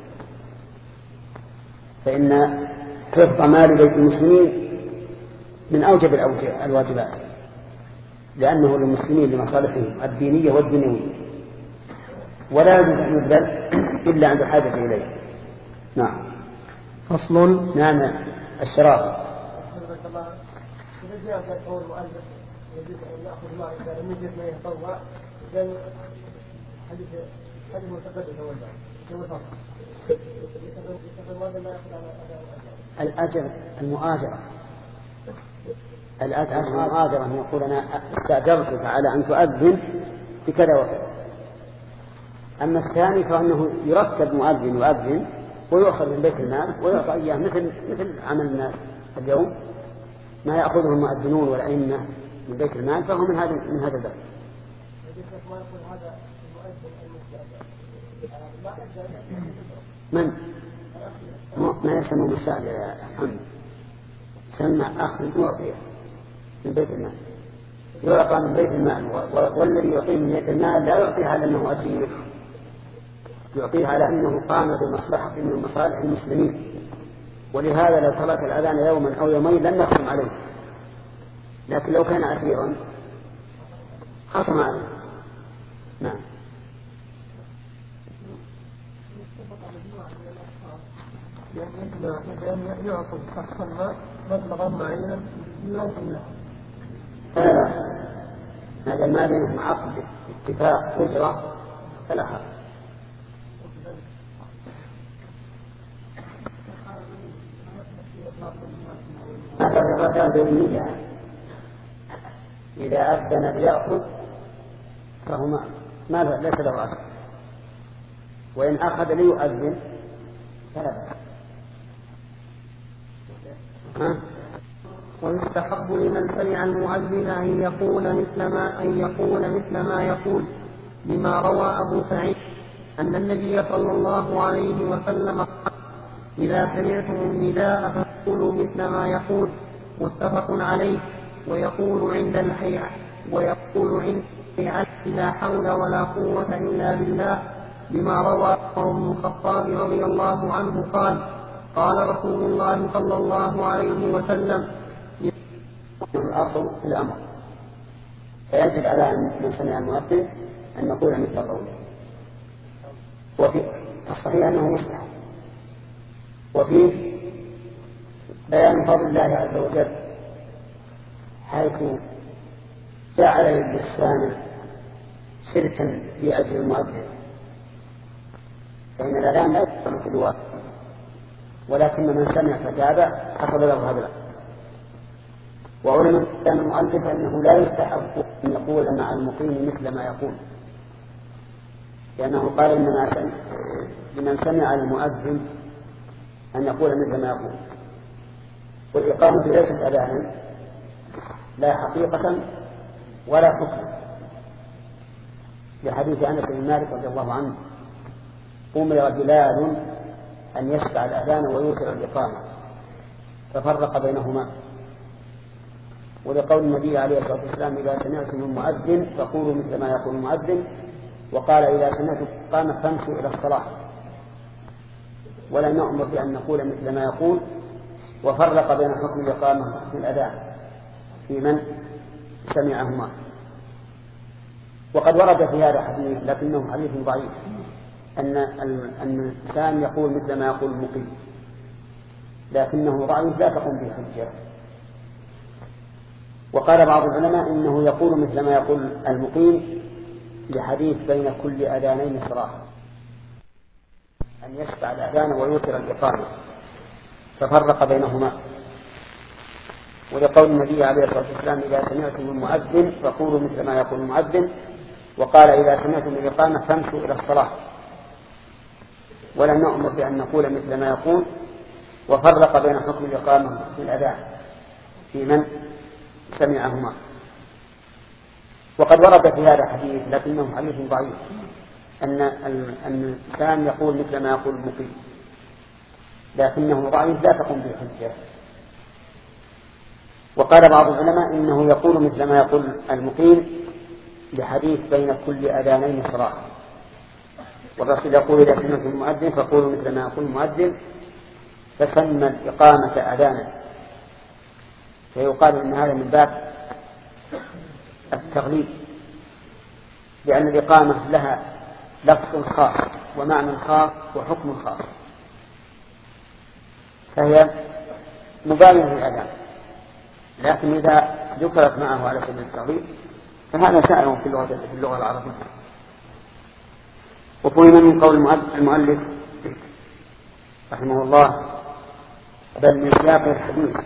فإن حفظ مال بيت المسلمين من أوجب الواجبات، لأنه للمسلمين لمصالحهم الدينية والدنيوية، ولا يجوز أن يبذل إلا عند حاجة إليه. نعم. فصل. نعم. الشراب. إذا جاء قول المؤلف يجوز أن يأخذ ما إذا لم يجد ما يتطوع، إذن حديث حديث متقدم هو الفصل. الأجر المؤاجرة الأجر المؤاجرة أن يقول أنا استأجرتك على أن تؤذن بكذا وكذا. أما الثاني فإنه يرتب مؤذن يؤذن ويؤخذ من بيت المال ويعطى إياه مثل مثل عمل الناس اليوم، ما يأخذه المؤذنون والأئمة من بيت المال، فهو من هذا من هذا الباب. من ما يسمى مستأجر يا حمد، سمى أخذ معطية من بيت المال، يعطى من بيت المال، والذي يعطيه من بيت المال لا يعطيه على أنه أجير، يعطيه على أنه قام بمصلحة من مصالح المسلمين. ولهذا لو ترك الأذان يوما أو يومين لن نحكم عليه، لكن لو كان أسيرا خصم عليه. نعم. يعني يعطي شخصا ما مبلغا معينا يوصل له، هذا ما بينهم عقد اتفاق أجرة فلا حرج. هذا الرسائل بالنية، إذا أذن ليأخذ فهو ما ليس له أثر، وإن أخذ ليؤذن فلا بأس. ويستحب لمن سمع المؤذن أن يقول مثل ما أن يقول مثل ما يقول، لما روى أبو سعيد أن النبي صلى الله عليه وسلم قال: إذا سمعتم النداء فقولوا مثل ما يقول، متفق عليه. ويقول عند الحي ويقول عند الحي لا حول ولا قوة إلا بالله، لما روى عمر بن الخطاب رضي الله عنه قال: قال رسول الله صلى الله عليه وسلم: الأصل في الأمر، فيجب على من سمع المؤذن أن يقول مثل قوله. وفي الصحيح أنه مستحب، وفيه بيان فضل الله عز وجل، حيث جعل للسامع شركا في أجل المؤذن، فإن الأذان لا يكون في الواقع، ولكن من سمع فتابع حصل له هذا. وعلم الإسلام المؤلف أنه لا يستحب أن يقول مع المقيم مثل ما يقول، لأنه قال إنما لمن سمع المؤذن أن يقول مثل ما يقول، والإقامة ليست أذانا لا حقيقة ولا حكما، لحديث أنس بن مالك رضي الله عنه: أمر بلال أن يشفع الأذان ويوسع الإقامة، ففرق بينهما. ولقول النبي عليه الصلاة والسلام: إذا سمعتم المؤذن فقولوا مثل ما يقول المؤذن، وقال: إذا سمعتم الإقامة فامشوا إلى الصلاة. ولم نأمر بأن نقول مثل ما يقول، وفرق بين حكم الإقامة وحكم الأذان في من سمعهما. وقد ورد في هذا حديث لكنه حديث ضعيف، أن أن الإنسان يقول مثل ما يقول المقيم، لكنه ضعيف لا تقوم به حجة. وقال بعض العلماء إنه يقول مثل ما يقول المقيم لحديث بين كل أذانين صلاة، أن يشفع الأذان ويوتر الإقامة ففرق بينهما. ولقول النبي عليه الصلاة والسلام إذا سمعتم المؤذن فقولوا مثل ما يقول المؤذن، وقال إذا سمعتم الإقامة فامشوا إلى الصلاة، ولم نؤمر بأن نقول مثل ما يقول. وفرق بين حكم الإقامة في الأذان في من سمعهما. وقد ورد في هذا حديث لكنه حديث ضعيف أن أن الإنسان يقول مثل ما يقول المقيم، لكنه ضعيف لا تقوم به حجة. وقال بعض العلماء إنه يقول مثل ما يقول المقيم لحديث بين كل أذانين صلاة، والرسول يقول إذا سمعتم المؤذن فقولوا مثل ما يقول المؤذن، فسمى الإقامة أذانا، فيقال إن هذا من باب التغليب، لأن الإقامة لها لفظ خاص ومعنى خاص وحكم خاص، فهي مباينة للأذان، لكن إذا ذكرت معه على سبيل التغليب فهذا شائع في اللغة في اللغة العربية. وفهم من قول المؤلف رحمه الله بل من سياق الحديث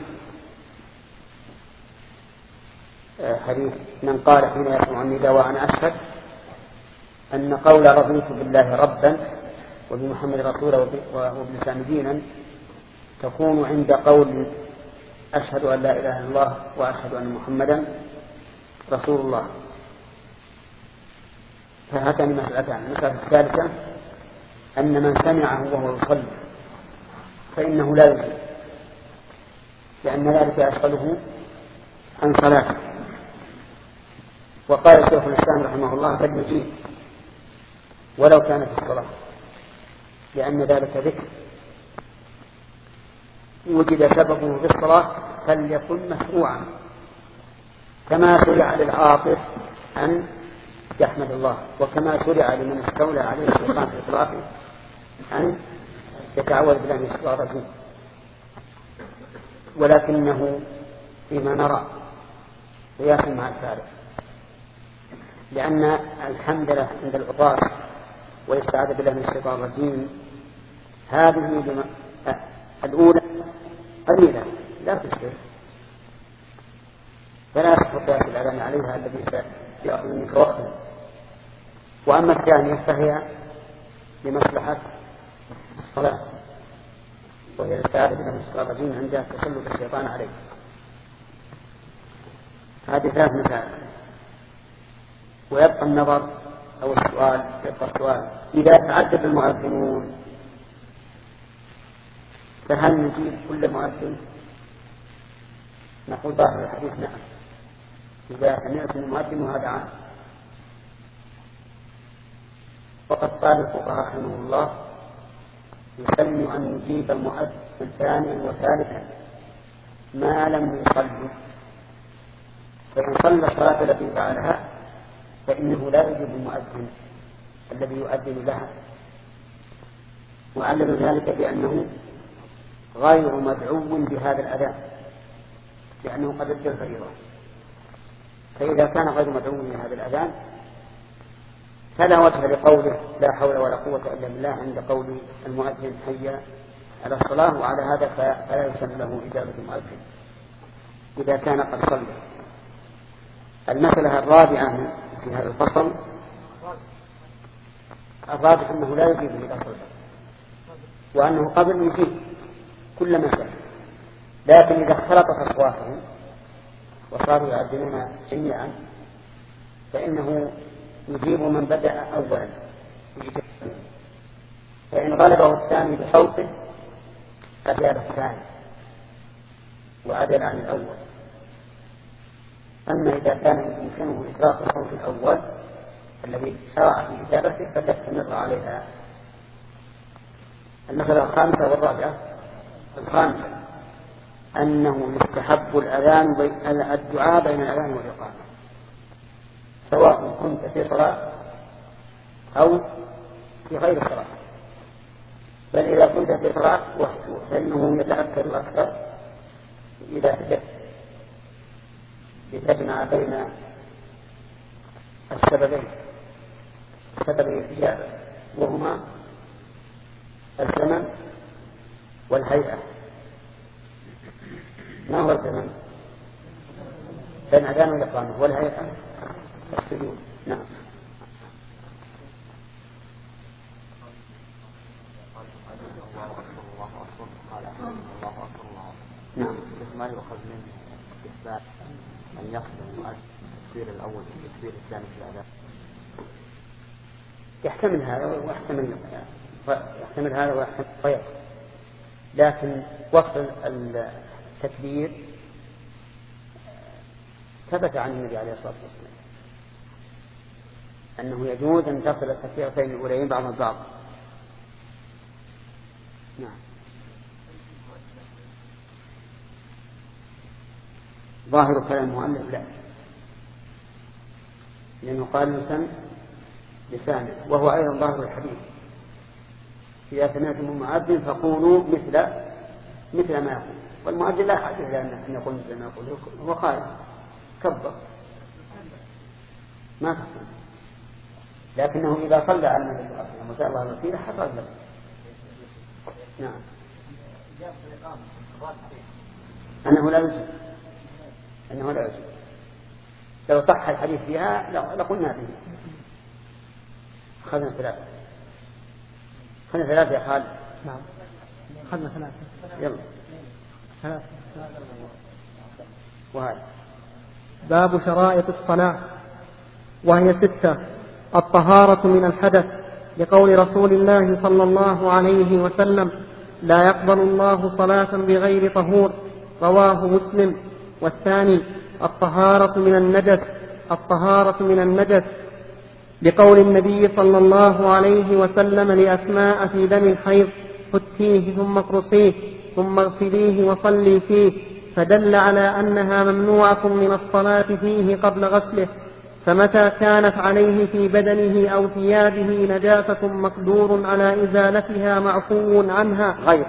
حديث من قال حين يسمع النداء وأنا أشهد أن قول رضيت بالله ربا وبمحمد رسولا وبالإسلام دينا تكون عند قول أشهد أن لا إله إلا الله وأشهد أن محمدا رسول الله. فهاتان مسألتان. المسألة الثالثة أن من سمعه وهو يصلي فإنه لا يجب، لأن ذلك يشغله عن صلاته. وقال الشيخ الإسلام رحمه الله بل يجيب ولو كانت الصلاة، لأن ذلك ذكر وجد سببه في الصلاة فليكن مشروعا، كما شرع للعاطف أن يحمد الله، وكما شرع لمن استولى عليه الشيطان في إطلاقه أن يتعوذ بالله من الشيطان الرجيم. ولكنه فيما نرى قياس مع الفارق، لأن الحمد لله عند العطاس والاستعاذة بالله من الشيطان الرجيم هذه الأولى قليلة لا تشبه، فلا يستطيع الأذان عليها الذي سيأخذ منك وقتا. وأما الثانية فهي لمصلحة الصلاة، وهي الاستعاذة بالله من الشيطان الرجيم عند تسلط الشيطان عليه. هذه ثلاث مثال. ويبقى النظر أو السؤال يبقى السؤال إذا تعدد المؤذنون فهل نجيب كل مؤذن؟ نقول ظاهر الحديث نعم، إذا سمعتم المؤذن وهذا عام. وقد قال الفقهاء رحمه الله يسلم أن نجيب المؤذن ثانيا وثالثا ما لم يصلي، فإن صلى الصلاة التي فعلها فإنه لا يجيب المؤذن الذي يؤذن لها. وعلم ذلك بأنه غير مدعو بهذا الأذان لأنه قد أدى الفريضة. فإذا كان غير مدعو بهذا الأذان فلا وجه لقوله لا حول ولا قوة إلا بالله عند قول المؤذن حي على الصلاة، وعلى هذا فلا يسمى له إجابة المؤذن إذا كان قد صلى. المسألة الرابعة في هذا الفصل الرابع أنه لا يجيب إذا صلى، وأنه قبل يجيب كل ما شاء، لكن إذا اختلطت أصواتهم وصاروا يؤذنون جميعا فإنه يجيب من بدأ أولا، فإن غلبه الثاني بصوته أجاب الثاني وعدل عن الأول. أما إذا كان يمكنه إطلاق الصوت الأول الذي شرع في إجابته فليستمر عليها. المسألة الخامسة والرابعة. الخامسة أنه يستحب الأذان بي... الدعاء بين الأذان والإقامة سواء كنت في صلاة أو في غير صلاة، بل إذا كنت في صلاة فإنه يتأكد أكثر إذا سجدت لتجمع بين السببين سبب الإجابة وهما الزمن والهيئة. ما هو الزمن؟ بين أذان والإقامة، والهيئة السجود. نعم. نعم. ما يؤخذ من إثبات أن يقدم التكبير الأول والتكبير الثاني في الأذان؟ يحتمل هذا ويحتمل يحتمل هذا ويحتمل غيره، لكن وصل التكبير ثبت عن النبي عليه الصلاة والسلام أنه يجوز أن تصل التكبيرتين الأولين بعض البعض. نعم. ظاهر كلام المؤلف لا، لأنه قال لسان لسانه، وهو أيضا ظاهر الحديث: إذا سمعتم المؤذن فقولوا مثل مثل ما يقول. والمؤذن لا حاجة إلى أن يقول مثل ما يقول، هو قائل كبر ما تحصل، لكنه إذا صلى على النبي صلى الله عليه وسلم وسأل الله الوسيلة حصل له. نعم. أنه لا يجب أنه لا يجب لو صح الحديث فيها لقلنا به. أخذنا ثلاثة أخذنا ثلاثة يا خالد. نعم أخذنا ثلاثة. يلا ثلاثة. وهذا باب شرائط الصلاة، وهي ستة: الطهارة من الحدث، لقول رسول الله صلى الله عليه وسلم: لا يقبل الله صلاة بغير طهور، رواه مسلم. والثاني الطهارة من النجس الطهارة من النجس لقول النبي صلى الله عليه وسلم لأسماء في دم الحيض: فتيه ثم اقرصيه ثم اغسليه وصلي فيه، فدل على أنها ممنوعة من الصلاة فيه قبل غسله. فمتى كانت عليه في بدنه أو ثيابه نجاسة مقدور على إزالتها معفو عنها غير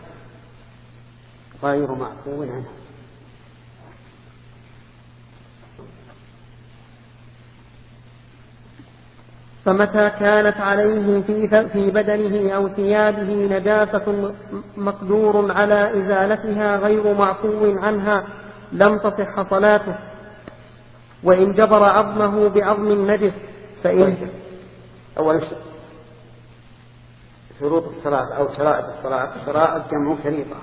غير معفو عنها. فمتى كانت عليه في بدنه أو ثيابه نجاسة مقدور على إزالتها غير معفو عنها لم تصح صلاته. وإن جبر عظمه بعظم النجس فإن أول شروط الصلاة أو شرائط الصلاة: شرائط جمع شريطة،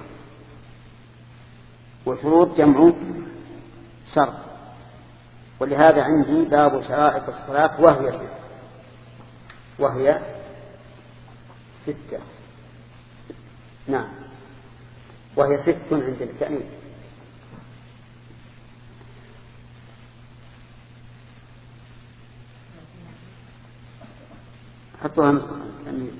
وشروط جمع شرط. ولهذا عندي باب شرائط الصلاة وهي ستة وهي ستة نعم وهي ست عند التأنيث. حطوها نسخة التأنيث.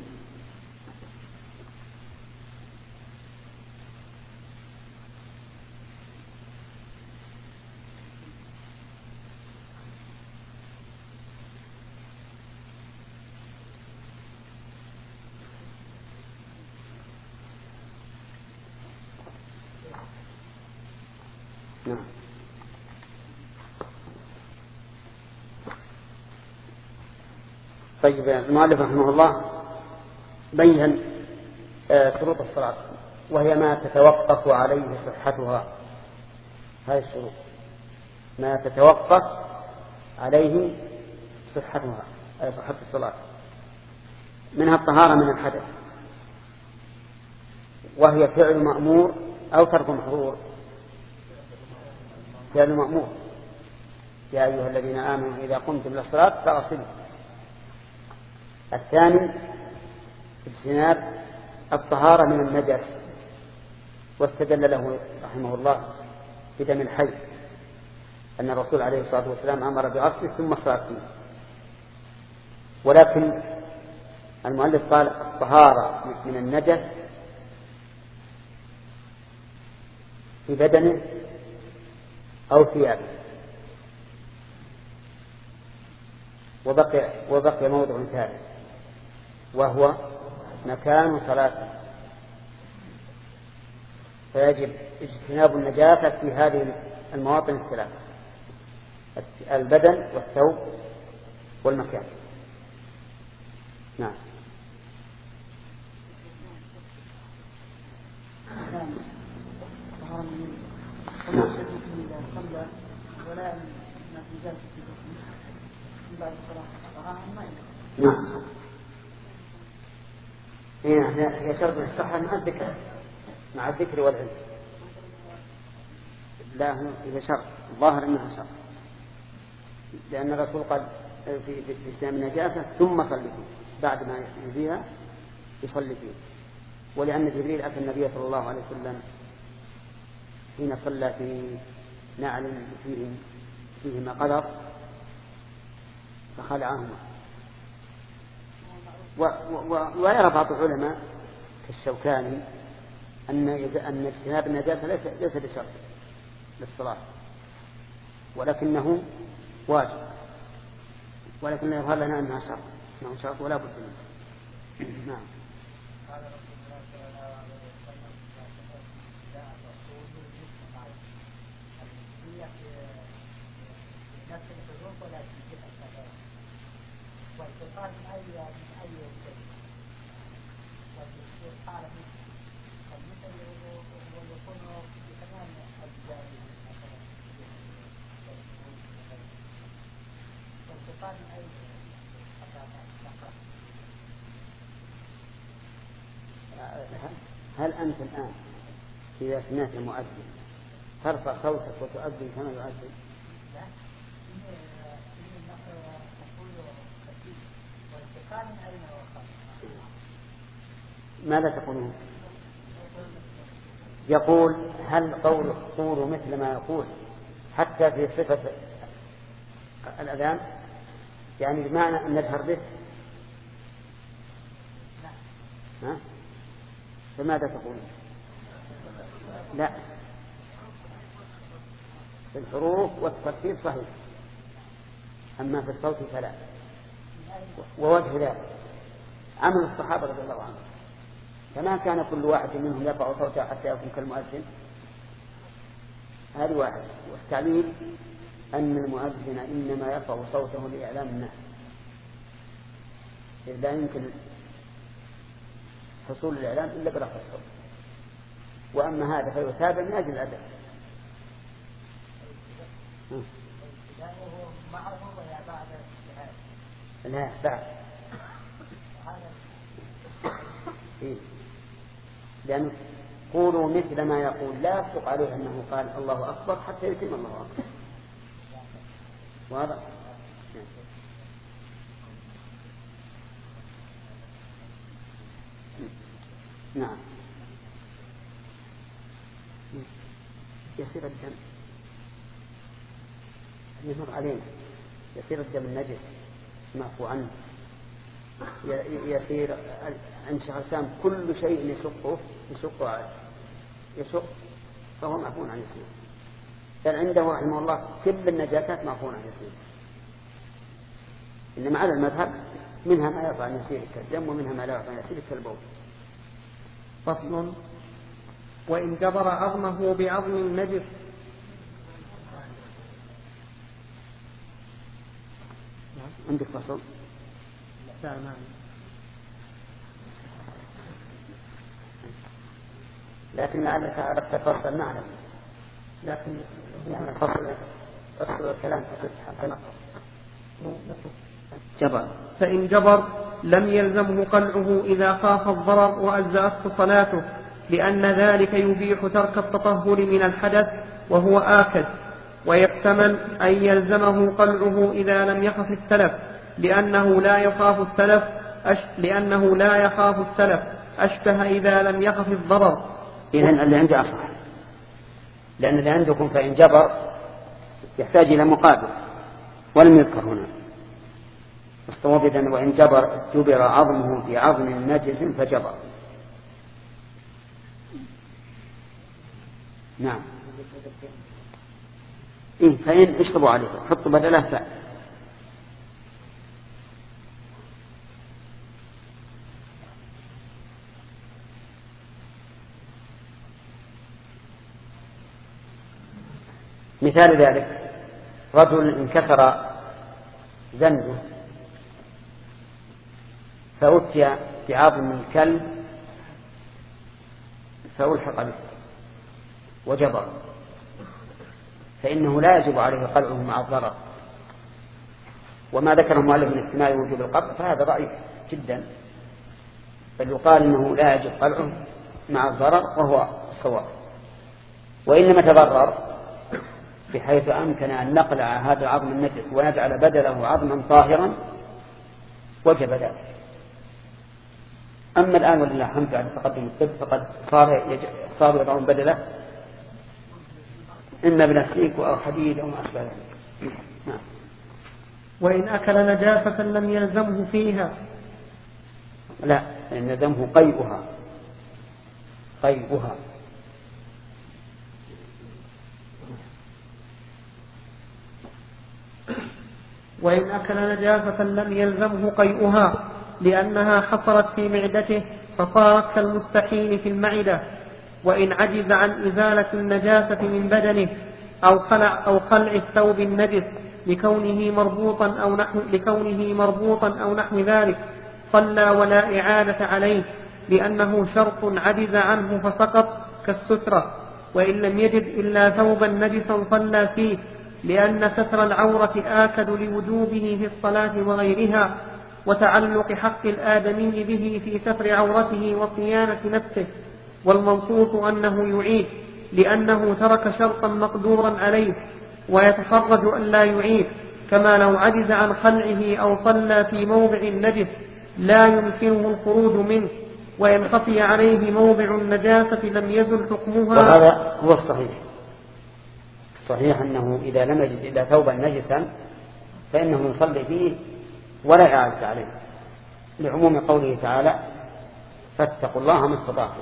نعم. طيب المؤلف رحمه الله بين شروط الصلاة، وهي ما تتوقف عليه صحتها. هذه الشروط ما تتوقف عليه صحتها أي صحة الصلاة. منها الطهارة من الحدث، وهي فعل مأمور أو ترك محظور. فعل مأمور: يا أيها الذين آمنوا إذا قمتم للصلاة فاغسلوا. الثاني اجتناب الطهارة من النجس، واستدل له رحمه الله بدم الحي أن الرسول عليه الصلاة والسلام أمر بغسله ثم الصلاة فيه. ولكن المؤلف قال الطهارة من النجس في بدنه أو ثيابه. وبقي, وبقي موضع ثالث وهو مكان صلاته، فيجب اجتناب النجاسة في هذه المواطن الثلاثة: البدن والثوب والمكان. نعم. نعم. هي شرط الصحة مع الذكر مع الذكر والعلم. لا هي شرط، الظاهر انها شرط، لأن الرسول قال في اجتناب النجاسة ثم صلي فيه، بعد ما يزيها يصلي فيه. ولأن جبريل أتى النبي صلى الله عليه وسلم حين صلى في نعل فيه فيهما قدر فخلعهما. ويرى بعض العلماء كالشوكاني أن أن اجتناب النجاسة ليس ليس بشرط للصلاة، ولكنه واجب، ولكن يظهر لنا أنها شرط، أنه شرط ولا بد منه. نعم. هل أنت الآن إذا سمعت المؤذن ترفع صوتك وتؤذن كما يؤذن؟ ماذا تقولون؟ يقول هل قول قولوا مثل ما يقول حتى في صفة الأذان، يعني بمعنى أن نجهر به؟ ها؟ فماذا تقولون؟ لا، في الحروف والترتيب صحيح، أما في الصوت فلا. ووجه ذلك عمل الصحابة رضي الله عنهم، فما كان كل واحد منهم يرفع صوته حتى يكون كالمؤذن. هذه واحد. والتعليل أن المؤذن إنما يرفع صوته لإعلام الناس، إذ لا يمكن حصول الإعلام إلا برفع الصوت. وأما هذا فيثاب من أجل الأدب. لا بعد إيه؟ لأنه قولوا مثل ما يقول، لا يصدق عليه أنه قال الله أكبر حتى يتم الله أكبر. واضح؟ نعم. يصير الدم يمر علينا، يصير الدم النجس معفو عنه، يصير عند شيخ الإسلام كل شيء يشقه يشقه عليه يشق فهو معفو عن يسير. بل عنده رحمه الله كل النجاسات معفو عن يسير، إنما على المذهب منها ما يرفع عن يسير كالدم ومنها ما لا يرفع عن يسير كالبول. فصل: وإن جبر عظمه بعظم النجس. عندك فصل؟ لا نعم. لكن لعلك أردت تفصل معنا، لكن يعني فصل فصل الكلام حتى جبر. فإن جبر لم يلزمه قلعه إذا خاف الضرر وأجزأته صلاته، لأن ذلك يبيح ترك التطهر من الحدث وهو آكد. ويحتمل أن يلزمه قلعه إذا لم يخف التلف، لأنه لا يخاف التلف أش... لأنه لا يخاف التلف أشبه إذا لم يخف الضرر. إذن اللي عندي أصح، لأن اللي عندكم فإن جبر يحتاج إلى مقابل ولم يذكر هنا. الصواب إذن وإن جبر جبر عظمه بعظم نجس فجبر. نعم. إيه فإن اشطبوا عليه حطوا بدله فاء. مثال ذلك رجل انكسر زنده فأتي بعظم من الكلب فألحق به وجبر، فإنه لا يجب عليه قلعه مع الضرر. وما ذكر المؤلف من احتمال وجوب القطع فهذا ضعيف جدا، بل يقال إنه لا يجب قلعه مع الضرر وهو الصواب. وإنما تضرر بحيث أمكن أن نقلع هذا العظم النجس ونجعل بدله عظما طاهرا وجب ذلك. أما الآن ولله الحمد بعد تقدم الطب فقد صار صاروا يضعون بدله إما بلاستيك أو حديد أو ما أشبه ذلك. نعم. وإن أكل نجاسة لم يلزمه فيها. لا، إن يلزمه قيئها قيئها وإن أكل نجاسة لم يلزمه قيئها لأنها حصلت في معدته فصارت كالمستحيل في المعدة. وإن عجز عن إزالة النجاسة من بدنه أو خلع, أو خلع الثوب النجس لكونه مربوطا أو نحو, لكونه مربوطا أو نحو ذلك صلى ولا إعادة عليه، لأنه شرط عجز عنه فسقط كالسترة. وإن لم يجد إلا ثوبا نجسا صلى فيه، لأن ستر العورة آكد لوجوبه في الصلاة وغيرها، وتعلق حق الآدمي به في ستر عورته وصيانة نفسه. والمنصوص أنه يعيد لأنه ترك شرطا مقدورا عليه، ويتخرج أن لا يعيد، كما لو عجز عن خلعه أو صلى في موضع النجس لا يمكنه الخروج منه، وإن خفي عليه موضع النجاسة لم يزل حكمها. وهذا هو الصحيح. الصحيح أنه إذا لم يجد إلا ثوبا نجسا فإنه يصلي فيه ولا إعادة عليه، لعموم قوله تعالى فاتقوا الله ما استطعتم.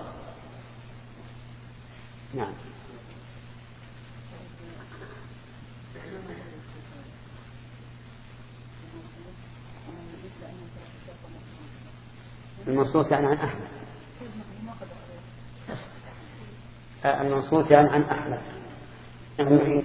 نعم. المنصوص يعني عن أحمد المنصوص يعني عن أحمد أنه يعيد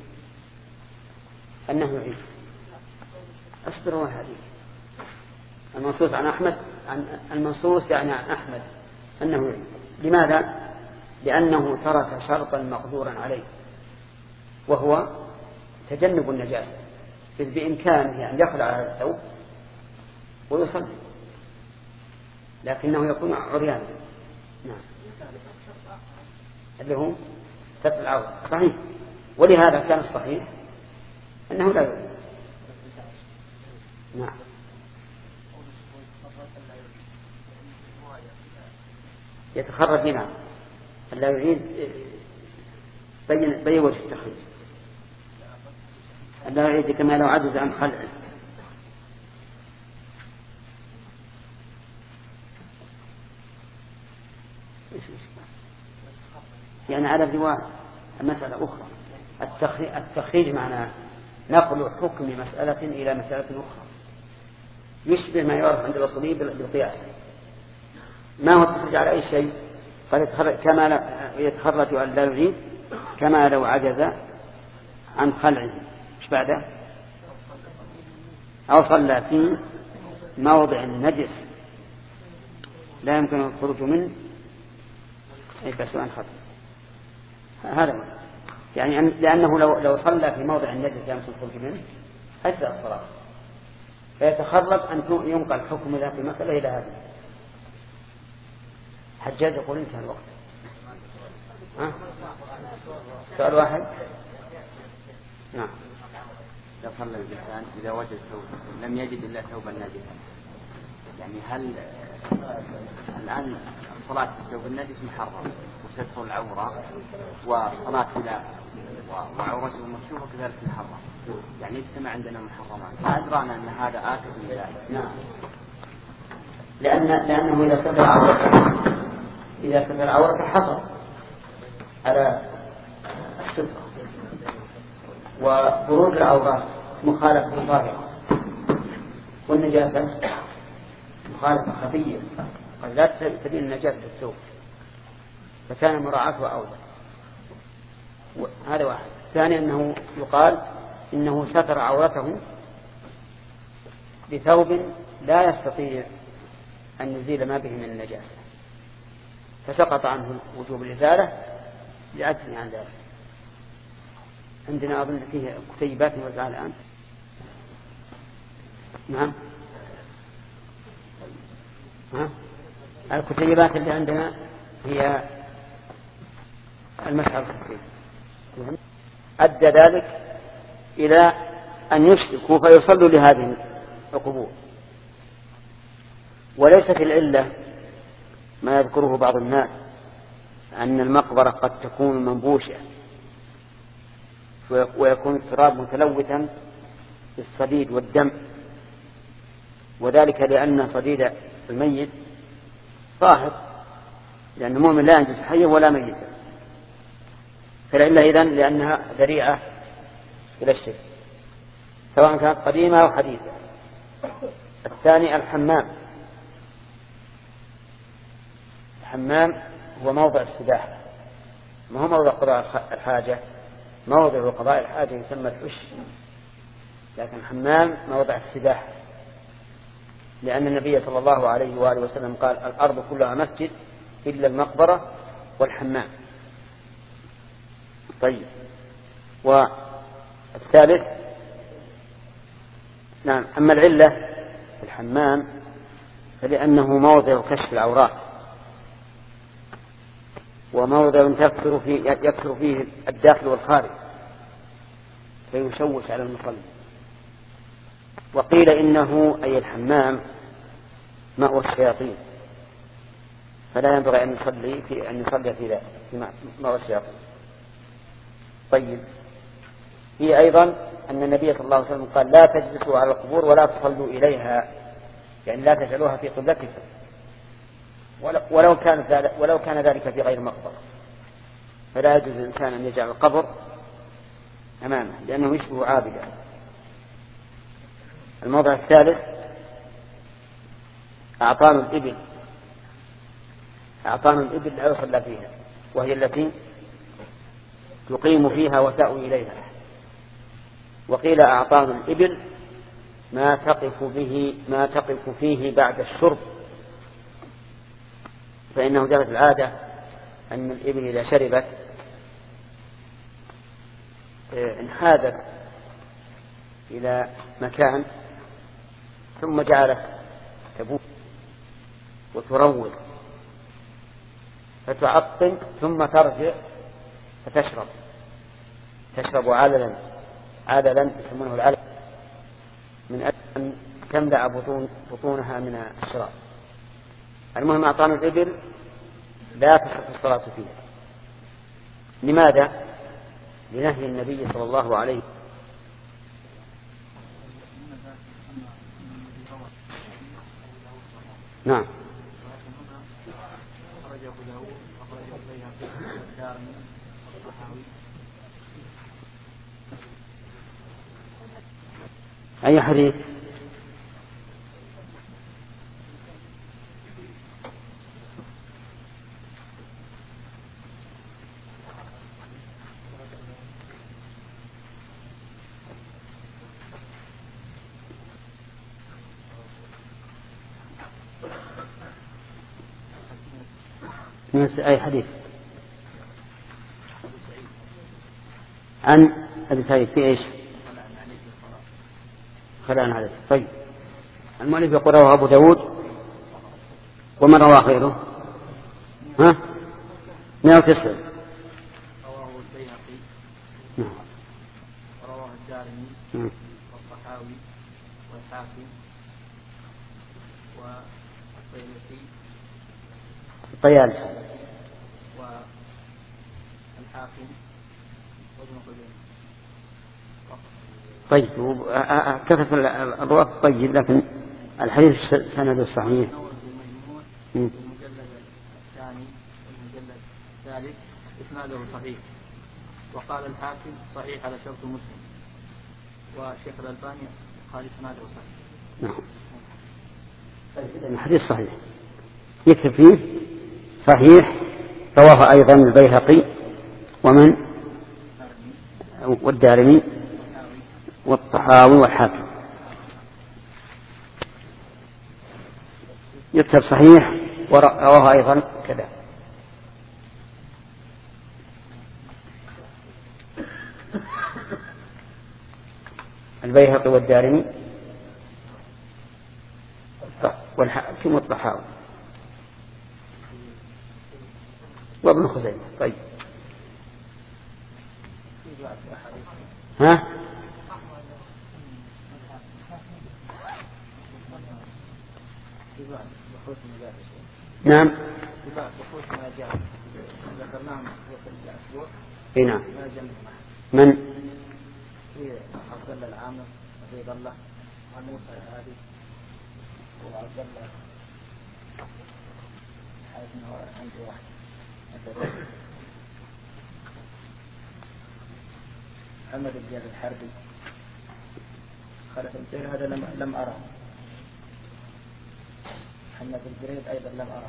أنه يعيد أصبروا هذه المنصوص عن أحمد عن المنصوص يعني عن أحمد أنه يعيد. لماذا؟ لأنه ترك شرطا مقدورا عليه وهو تجنب النجاسة، إذ بإمكانه أن يخلع على الثوب ويصلي لكنه يكون عريانا. نعم. اللي هو ستر العورة صحيح. ولهذا كان الصحيح أنه لا يعيد. نعم. يتخرج. نعم. لا يعيد بين بين وجه التخريج. لا يعيد كما لو عجز عن خلعه. يعني على الرواية مسألة أخرى. التخريج معناه نقل حكم مسألة إلى مسألة أخرى، يشبه ما يعرف عند الأصوليين بالقياس. ما هو التخريج على أي شيء؟ قد يتخرج كما يتخرج أن لا يعيد كما لو عجز عن خلعه. مش بعده؟ أو صلى في موضع نجس لا يمكن الخروج منه بس عن خطأ. هذا يعني لأنه لو لو صلى في موضع النجس لا يمكن الخروج منه أجزأ الصلاة، فيتخرج أن ينقل حكم ذات المسألة إلى هذه. حجاج يقول انتهى الوقت. ها؟ سؤال واحد. نعم. إذا صلى الإنسان إذا وجد ثوب لم يجد إلا ثوبا نجسا، يعني هل الآن الصلاة في الثوب النجس محرم وستر العورة وصلاة إلى وعورته مكشوفة كذلك محرم، يعني اجتمع عندنا محرمات فأدرانا أن هذا آكد من ذلك. نعم. لأن لأنه إذا ستر عورته إذا ستر عورته حصل على الستر، وبروز العورات مخالفة ظاهرة، والنجاسة مخالفة خفية قد لا تبين النجاسة في الثوب، فكان مراعاته أولى. هذا واحد. الثاني أنه يقال إنه ستر عورته بثوب لا يستطيع أن يزيل ما به من النجاسة، فسقط عنه وجوب الإزالة لعجز عن ذلك. عندنا أظن فيه كتيبات موزعة الآن. نعم. ها؟ الكتيبات اللي عندنا هي المسح الخفيف. أدى ذلك إلى أن يشركوا فيصلوا لهذه القبور. وليست العلة ما يذكره بعض الناس أن المقبرة قد تكون منبوشة ويكون التراب متلوثا بالصديد والدم، وذلك لأن صديد الميت طاهر، لأن المؤمن لا ينجس حيا ولا ميتا، فالعلة إذن لأنها ذريعة إلى الشرك سواء كانت قديمة أو حديثة. الثاني الحمام. الحمام هو موضع السباحة، ما هو موضع قضاء الحاجة. موضع قضاء الحاجة يسمى الحش، لكن الحمام موضع السباحة، لأن النبي صلى الله عليه وآله وسلم قال الأرض كلها مسجد إلا المقبرة والحمام. طيب، والثالث نعم. أما العلة في الحمام فلأنه موضع كشف العورات، وموضع تكثر فيه, يكثر فيه الداخل والخارج فيشوش على المصلي. وقيل إنه أي الحمام مأوى الشياطين، فلا ينبغي أن يصلي في أن يصلي في ذلك في مأوى الشياطين. طيب، هي أيضا أن النبي صلى الله عليه وسلم قال لا تجلسوا على القبور ولا تصلوا إليها، يعني لا تجعلوها في قبلتكم، ولو كان ذلك ولو كان ذلك في غير مقبرة، فلا يجوز الإنسان أن يجعل القبر أمامه لأنه يشبه عابدا. الموضع الثالث أعطان الإبل. أعطان الإبل لا يصلى فيها، وهي التي تقيم فيها وتأوي إليها. وقيل أعطان الإبل ما تقف به ما تقف فيه بعد الشرب، فإنه جرت العادة أن الإبل إذا شربت انحازت إلى مكان ثم جعلت تبول وتروض فتعطن ثم ترجع فتشرب تشرب عللا عللا يسمونه العلل، من أجل أن تملأ بطون بطونها من الشراب. المهم أعطان الإبل لا تصح الصلاة فيها. لماذا؟ لنهي النبي صلى الله عليه نعم. أي حديث؟ أي حديث؟ عن أبي سعيد في إيش؟ خلعنا عليه. طيب، المؤلف يقول رواه أبو داود ومن رواه غيره ها مئة وتسعة. رواه البيهقي نعم، ورواه الدارمي نعم، والطحاوي والحاكم والطيالسي الطيالسي والحاكم وابن خزيمة. طيب، كثرة الأضواء طيب، لكن الحديث سنده صحيح. المجلد الثاني والمجلد الثالث إسناده صحيح، وقال الحاكم صحيح على شرط مسلم، والشيخ الألباني قال إسناده صحيح. نعم، الحديث صحيح يكتب فيه صحيح. رواه أيضا البيهقي ومن والدارمي والطحاوي والحاكم. يكتب صحيح ورواه أيضا كذا. البيهقي والدارمي والحاكم والطحاوي وابن خزيمة. طيب ها نعم نعم من عبد الله العامر عبيد الله وموسى الهادي وعبد الله عندي واحد محمد بن الحربي خلف الدين هذا لم لم أرى. محمد الجريد أيضا لم أرى.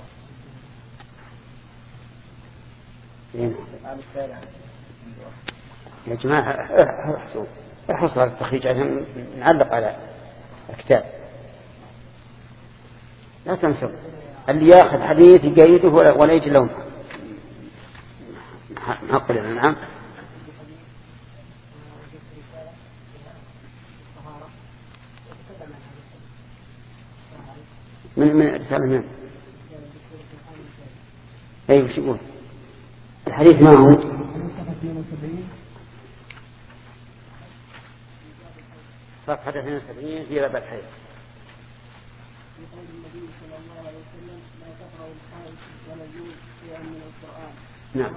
يا جماعة احصوا احصوا على التخريج عشان نعلق على الكتاب. لا تنسوا اللي ياخذ حديث يقيده ولا يجي لهم نقل. نعم من من رسالة من أي وش يقول الحديث ما هو صفحة اثنين وسبعين في ربع الحديث. يقول النبي صلى الله عليه وسلم لا تقرأ الحائط ولا الجود شيئا من القرآن. نعم.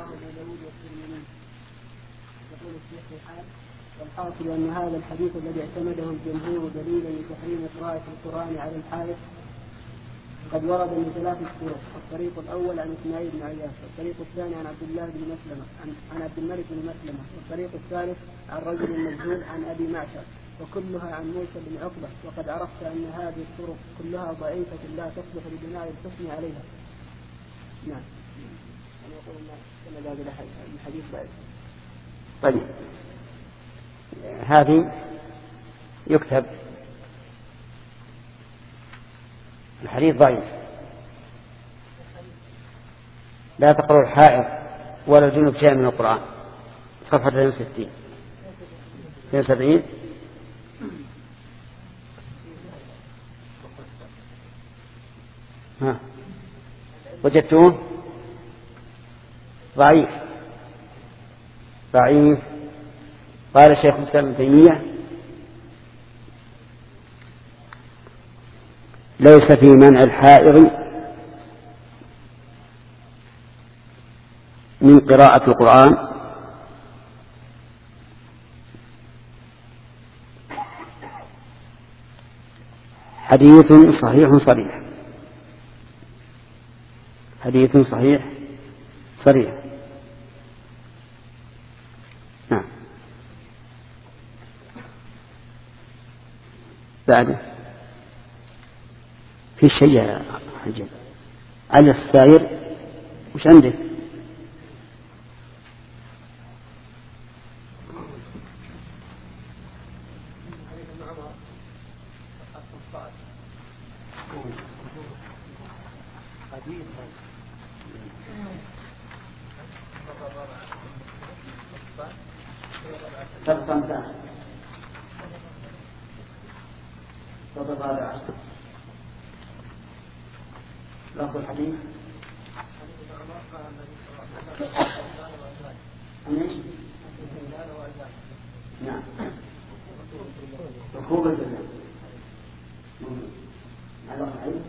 يقول الشيخ الحاج والحاصل أن هذا الحديث الذي اعتمده الجمهور دليلا لتحريم قراءة القرآن على الحائط قد ورد من ثلاث طرق. الطريق الأول عن إسماعيل بن عياش، والطريق الثاني عن عبد الله بن مسلمة عن عبد الملك بن مسلمة، والطريق الثالث عن رجل مجهول عن أبي معشر، وكلها عن موسى بن عقبة. وقد عرفت أن هذه الطرق كلها ضعيفة لا تصلح لبناء الحكم عليها. نعم. أنا أقول أن هذا الحديث ضعيف. طيب هذه يكتب الحديث ضعيف. لا تقرأ الحائض ولا الجنوب شيئا من القرآن. صفحة اثنين وستين اثنين وسبعين. ها وجدتوه ضعيف ضعيف. قال الشيخ الإسلام ابن تيمية ليس في منع الحائض من قراءة القرآن حديث صحيح صريح. حديث صحيح صريح. نعم. بعده في شيء يا حجر على السائر وش عندك؟ لفظ الحديث نعم ركوب الجنة على العين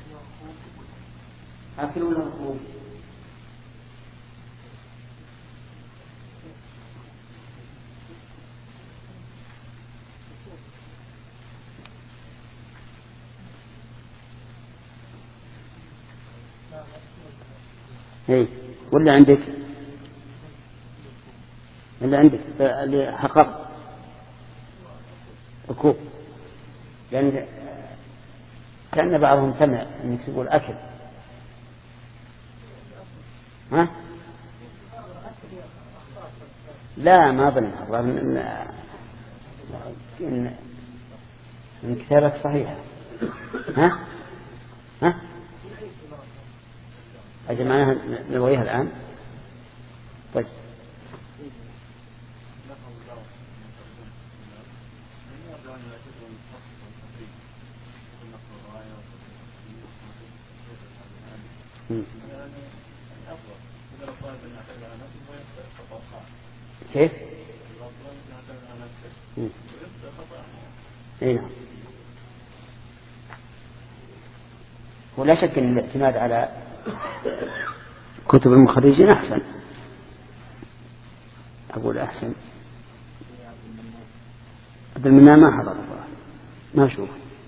أكل ولا ركوب؟ ايه ولا عندك اللي عندك اللي حقق ركوب لأن كأن بعضهم سمع انك تقول أكل. ها لا ما أظن إن إن إن كتابك صحيحة. ها ها أجل معناها نبغيها الآن. طيب كيف؟ اي نعم. ولا شك ان الاعتماد على كتب المخرجين احسن. اقول احسن. عبد المنان ما حضر ما اشوف.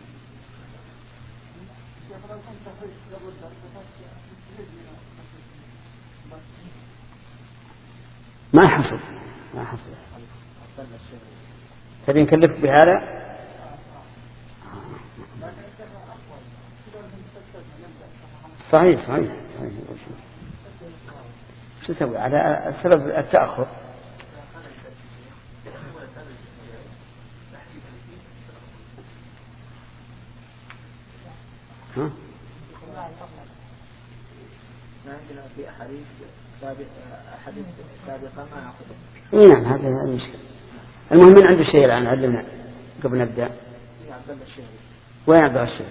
ما حصل ما حصل. تبي نكلف بهذا؟ صحيح صحيح صحيح. شو تسوي على السبب التأخر؟ ها؟ ما عندنا في أحاديث سابقة أحاديث سابقة ما أخذ. إيه نعم هذا هذا المشكلة. المهم من عنده شيء الآن علمنا قبل نبدأ. وين عبد الشيء؟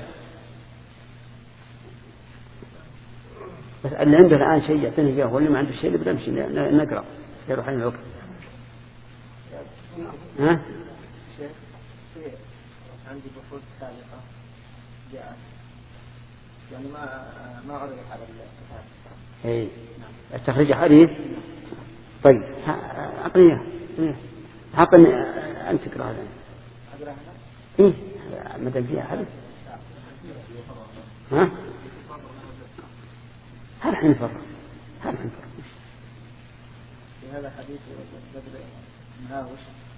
بس اللي عنده الآن شيء يعطيني إياه واللي ما عنده شيء نبدأ نمشي نقرأ يروح على الوقت. ها؟ عندي بحوث سابقة جاءت يعني ما ما عرضت على الكتاب. إيه التخريج حديث. طيب أعطني أعطني أنت تقرأ هذا. إيه مدام فيها حديث. ها؟ هل حين فرق هل حين فرق في هذا حديث بدر مهاوش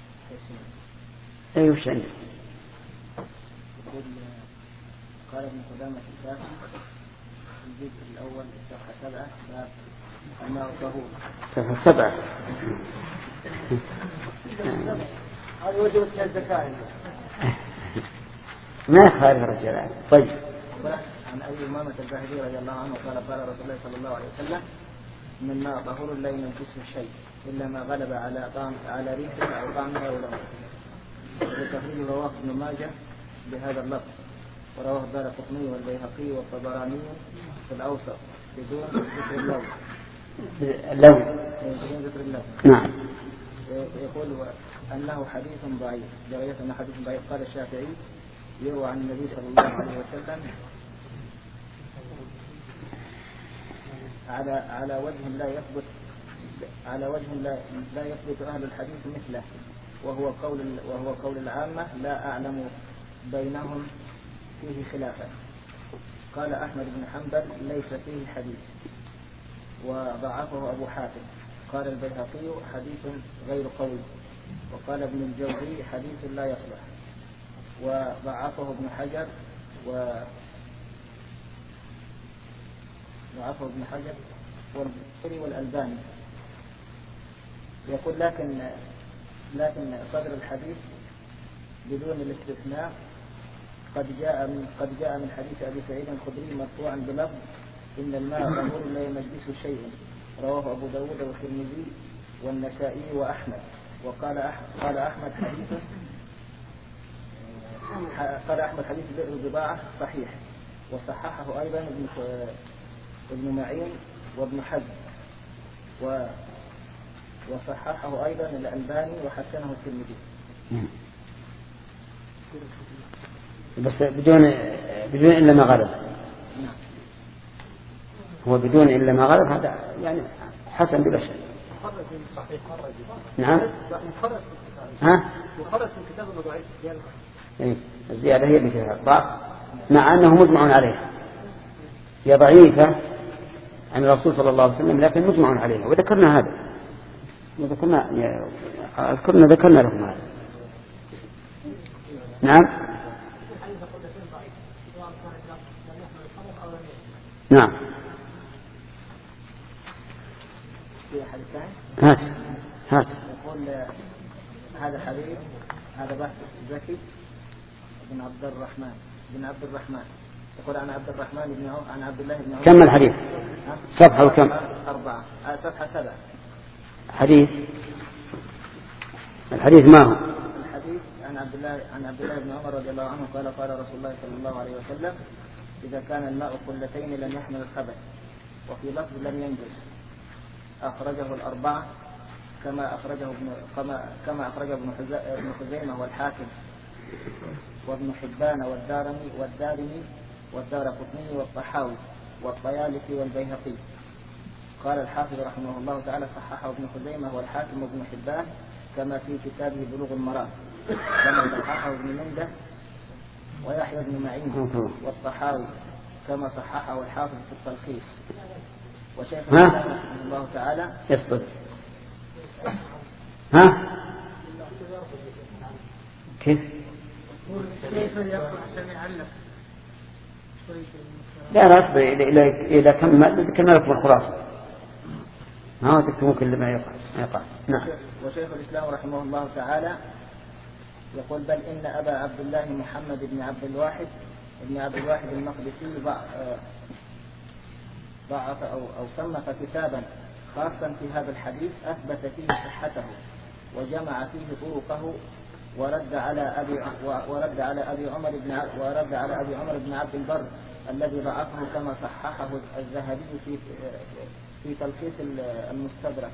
أي وش عندك؟ يقول قال ابن قدامة الكافي الجزء الأول صفحة سبعة باب الماء طهور. صفحة سبعة. هذا وجبت الزكاة ما يخالف الرجال. طيب عن أبي أمامة الباهلي رضي الله عنه قال قال رسول الله صلى الله عليه وسلم إن الماء طهور لا ينجسه شيء إلا ما غلب على طعم على ريحه أو طعمه أو لونه. وتخريج رواه ابن ماجه بهذا اللفظ ورواه الدارقطني والبيهقي والطبراني في الأوسط بدون ذكر اللون. اللون بدون ذكر اللون. نعم. يقول أنه حديث ضعيف درجة أنه حديث ضعيف. قال الشافعي يروى عن النبي صلى الله عليه وسلم على على وجه لا يثبت على وجه لا لا يثبت أهل الحديث مثله وهو قول وهو قول العامة لا أعلم بينهم فيه خلافا. قال أحمد بن حنبل ليس فيه حديث وضعفه أبو حاتم. قال البيهقي حديث غير قوي. وقال ابن الجوزي حديث لا يصلح وضعفه ابن حجر و ضعفه ابن حجر والبخاري والألباني. يقول لكن لكن صدر الحديث بدون الاستثناء قد جاء من قد جاء من حديث أبي سعيد الخدري مرفوعا بلفظ إن الماء طهور لا ينجسه شيء رواه أبو داود والترمذي والنسائي وأحمد. وقال أحمد قال أحمد حديث قال أحمد حديث بئر البضاعة صحيح وصححه أيضا ابن ابن معين وابن حزم و وصححه أيضا الألباني وحسنه الترمذي. بس بدون بدون إلا ما غلب. هو بدون إلا ما غلب هذا يعني حسن بلا شك. نعم. ها؟ مخرج في الكتاب الضعيف زيادة. إيه الزيادة هي اللي فيها ضعف مع أنه مجمع عليها. هي ضعيفة عن الرسول صلى الله عليه وسلم لكن مجمع عليها وذكرنا هذا. وذكرنا أذكرنا ذكرنا لكم هذا. نعم. نعم. في حديث ثاني؟ هات هات. يقول هذا حديث هذا بحث زكي بن عبد الرحمن بن عبد الرحمن يقول عن عبد الرحمن بن عوف عن عبد الله بن عوف. كم الحديث؟ صفحة وكم؟ أربعة. صفحة سبعة. حديث الحديث ما هو؟ الحديث عن عبد الله عن عبد الله بن عمر رضي الله عنه قال قال رسول الله صلى الله عليه وسلم إذا كان الماء قلتين لم يحمل الخبث وفي لفظ لم ينجس. أخرجه الأربعة كما أخرجه ابن كما كما أخرجه ابن خزيمة والحاكم وابن حبان والدارمي والدارمي والدارقطني والطحاوي والطيالسي والبيهقي. قال الحافظ رحمه الله تعالى صححه ابن خزيمة والحاكم وابن حبان كما في كتابه بلوغ المرام، كما صححه ابن منده ويحيى بن معين والطحاوي كما صححه الحافظ في التلخيص. وشيخ الإسلام رحمه الله تعالى يصدق. ها كيف؟ لا لا اصبر إذا كمل كملت بالخلاصة ما تكتبون كل ما يقع يقع. نعم. وشيخ الإسلام رحمه الله تعالى يقول بل إن أبا عبد الله محمد بن عبد الواحد ابن عبد الواحد المقدسي ضعف أو أو صنف كتابا خاصا في هذا الحديث أثبت فيه صحته وجمع فيه طرقه ورد على أبي ورد على أبي عمر بن ورد على أبي عمر بن عبد البر الذي ضعفه كما صححه الذهبي في في تلخيص المستدرك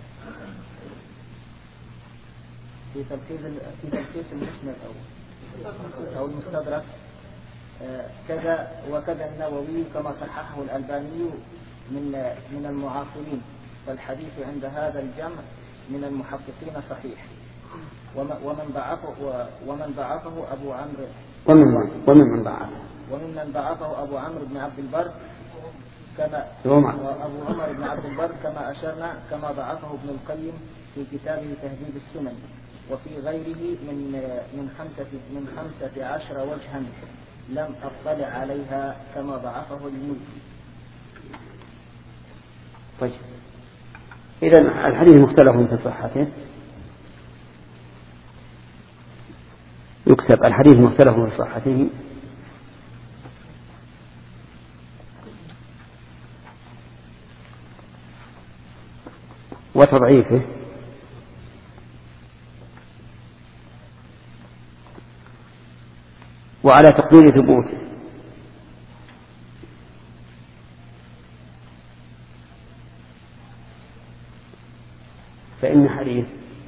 في تلخيص في تلخيص المسند أو أو المستدرك كذا وكذا النووي كما صححه الألباني من من المعاصرين. فالحديث عند هذا الجمع من المحققين صحيح. ومن ضعفه ومن ضعفه أبو عمرو ومن ومن ضعفه ومن ضعفه أبو عمرو بن عبد البر كما أبو عمر بن عبد البر كما أشرنا كما ضعفه ابن القيم في كتابه تهذيب السنن وفي غيره من من خمسة من خمسة عشر وجها لم أطلع عليها كما ضعفه الملكي. طيب إذا الحديث مختلف في صحته. يكتب الحديث مختلف في صحته وتضعيفه وعلى تقدير ثبوته. فإن حديث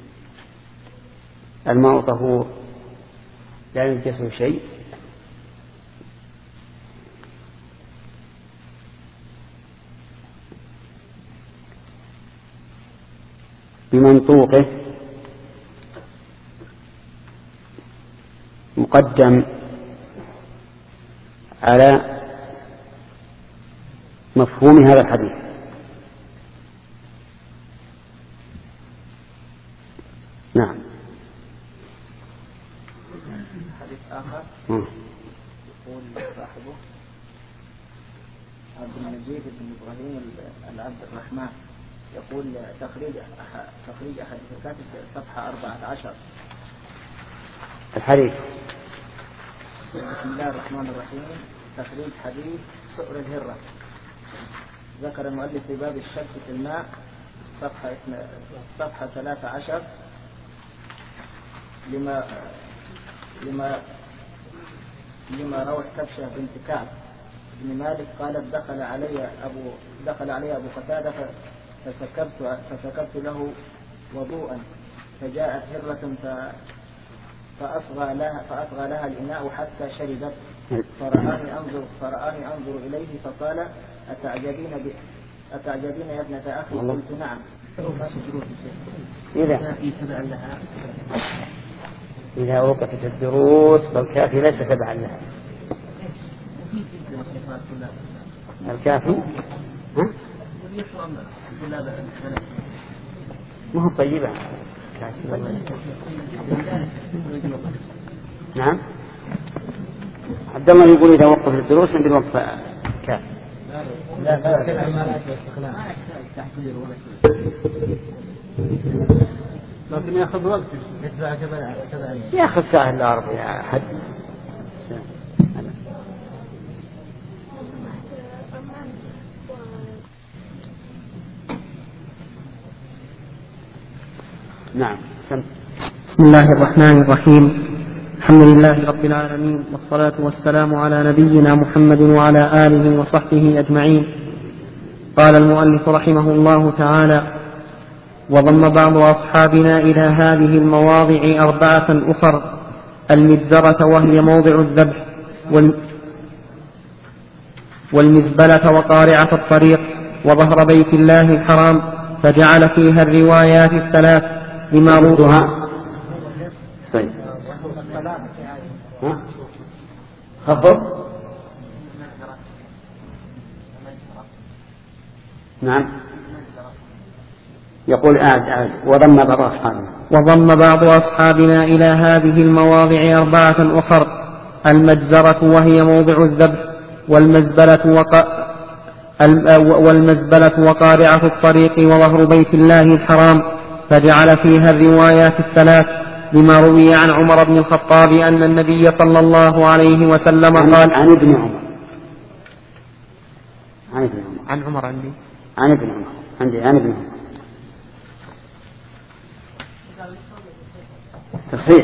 الماء طهور لا ينجسه شيء بمنطوقه مقدم على مفهوم هذا الحديث. نعم. حديث آخر يقول صاحبه عبد المجيد بن إبراهيم العبد الرحمن يقول تخريج تخريج أحاديث الكافي صفحة أربعة عشر. الحديث بسم الله الرحمن الرحيم. تخريج حديث سؤر الهرة. ذكر المؤلف في باب الشك في الماء صفحة صفحة ثلاثة عشر لما لما لما روى كبشة بنت كعب بن مالك قالت دخل علي أبو دخل علي أبو قتادة فسكبت فسكبت له وضوءا فجاءت هرة فأصغى لها فأصغى لها الإناء حتى شربت فرآني أنظر فرآني أنظر إليه فقال أتعجبين ب أتعجبين يا ابنة أخي؟ قلت نعم. إذا إذا وقفت الدروس فالكافي ليس تبعا لها. الكافي ها؟ ما هو طيبة. نعم. عبد الله يقول إذا وقف الدروس عند الوقف كافي. لا لا لكن ياخذ وقت ياخذ ساعة إلا أربع يا حد. نعم. بسم الله الرحمن الرحيم. الحمد لله رب العالمين، والصلاة والسلام على نبينا محمد وعلى آله وصحبه أجمعين. قال المؤلف رحمه الله تعالى: وضم بعض أصحابنا إلى هذه المواضع أربعة أخر: المجزرة وهي موضع الذبح، والمزبلة وقارعة الطريق، وظهر بيت الله الحرام، فجعل فيها الروايات الثلاث لما روتها. طيب. ها؟ خفض. نعم. يقول آد آد وضم بعض أصحابنا وضم بعض أصحابنا إلى هذه المواضع أربعة أخر: المجزرة وهي موضع الذبح، والمزبلة وق... والمزبلة وقارعة الطريق، وظهر بيت الله الحرام، فجعل فيها الروايات الثلاث لما روي عن عمر بن الخطاب أن النبي صلى الله عليه وسلم قال: عن ابن عمر عن ابن عمر عن عمر عندي عن ابن عمر عندي عن ابن عمر تصحيح.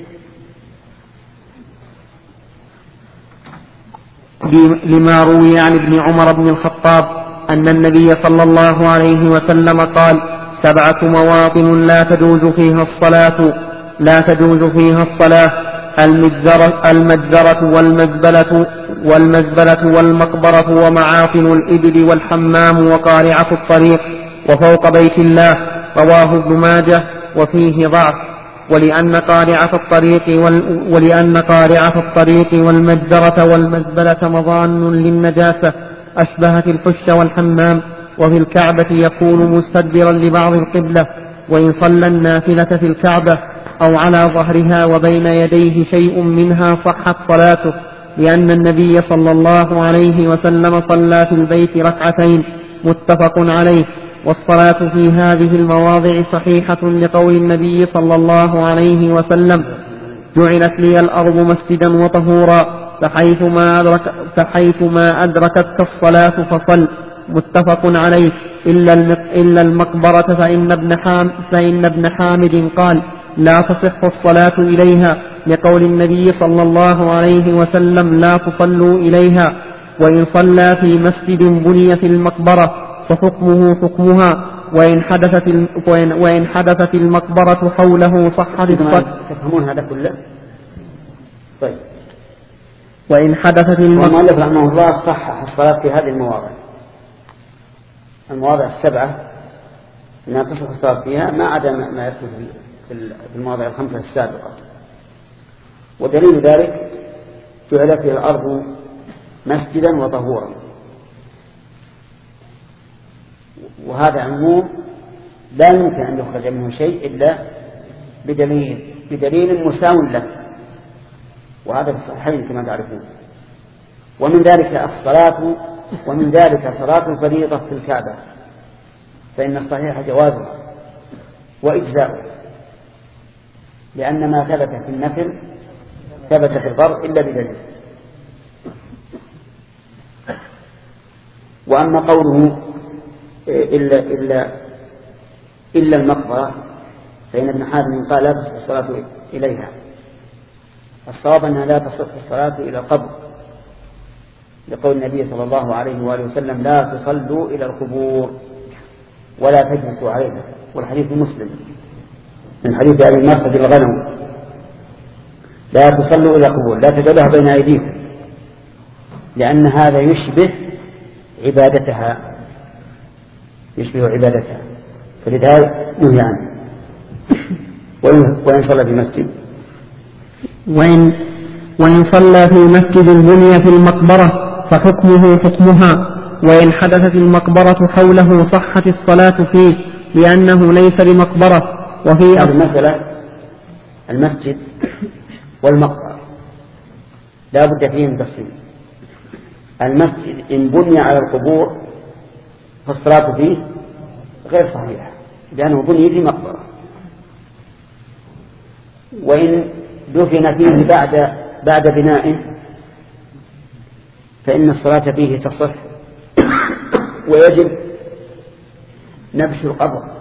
لما روي عن ابن عمر بن الخطاب أن النبي صلى الله عليه وسلم قال: سبعة مواطن لا تجوز فيها الصلاة لا تجوز فيها الصلاة: المجزرة, المجزرة والمزبلة والمزبلة والمقبرة ومعاطن الإبل والحمام وقارعة الطريق وفوق بيت الله. رواه ابن ماجه وفيه ضعف. ولأن قارعة الطريق وال ولأن قارعة الطريق والمجزرة والمزبلة مظان للنجاسة أشبهت الحش والحمام، وفي الكعبة يكون مستدبرا لبعض القبلة، وإن صلى النافلة في الكعبة أو على ظهرها وبين يديه شيء منها صحت صلاته، لأن النبي صلى الله عليه وسلم صلى في البيت ركعتين، متفق عليه. والصلاة في هذه المواضع صحيحة لقول النبي صلى الله عليه وسلم: جعلت لي الأرض مسجدا وطهورا، فحيثما, أدرك فحيثما أدركتك الصلاة فصل، متفق عليه. إلا المقبرة فإن ابن, حام فإن ابن حامد قال: لا تصح الصلاة إليها، لقول النبي صلى الله عليه وسلم: لا تصلوا إليها. وإن صلى في مسجد بني في المقبرة فحكمه حكمها، وإن حدثت, وإن وإن حدثت المقبرة حوله صحت الصلاة. تفهمون هذا كله؟ طيب. وإن حدثت المقبرة، والمؤلف رحمه الله صحح الصلاة في هذه المواضع المواضع السبعة أنها تصح الصلاة فيها ما عدا ما يكون في المواضع الخمسة السابقة. ودليل ذلك: جعلت في الأرض مسجدا وطهورا، وهذا عموم لا يمكن أن يخرج منه شيء إلا بدليل بدليل مساو له، وهذا في الصحيحين كما تعرفون. ومن ذلك الصلاة ومن ذلك صلاة الفريضة في الكعبة، فإن الصحيح جوازها وإجزاؤه، لأن ما ثبت في النفل ثبت في الفرض إلا بدليل. وأما قوله إلا, إلا, إلا المقبرة فإن ابن حازم قال: لا تصح الصلاة إليها. الصواب أنها لا تصح الصلاة إلى القبر، لقول النبي صلى الله عليه وآله وسلم: لا تصلوا إلى القبور ولا تجلسوا عليها. والحديث مسلم من حديث أبي مرثد الغنم: لا تصلوا إلى القبور، لا تجعلوها بين أيديكم، لأن هذا يشبه عبادتها يشبه عبادتها فلذلك نهي عنه. وإن صلى في مسجد وإن, وإن صلى في مسجد بني في المقبرة فحكمه حكمها، وإن حدثت المقبرة حوله صحت الصلاة فيه، لأنه ليس بمقبرة. وفي مثلا المسجد والمقبرة لا بد فيه من تفصيل. المسجد إن بني على القبور فالصلاة فيه غير صحيحة لأنه بني في مقبرة، وإن دفن فيه بعد بعد بنائه فإن الصلاة فيه تصح ويجب نبش القبر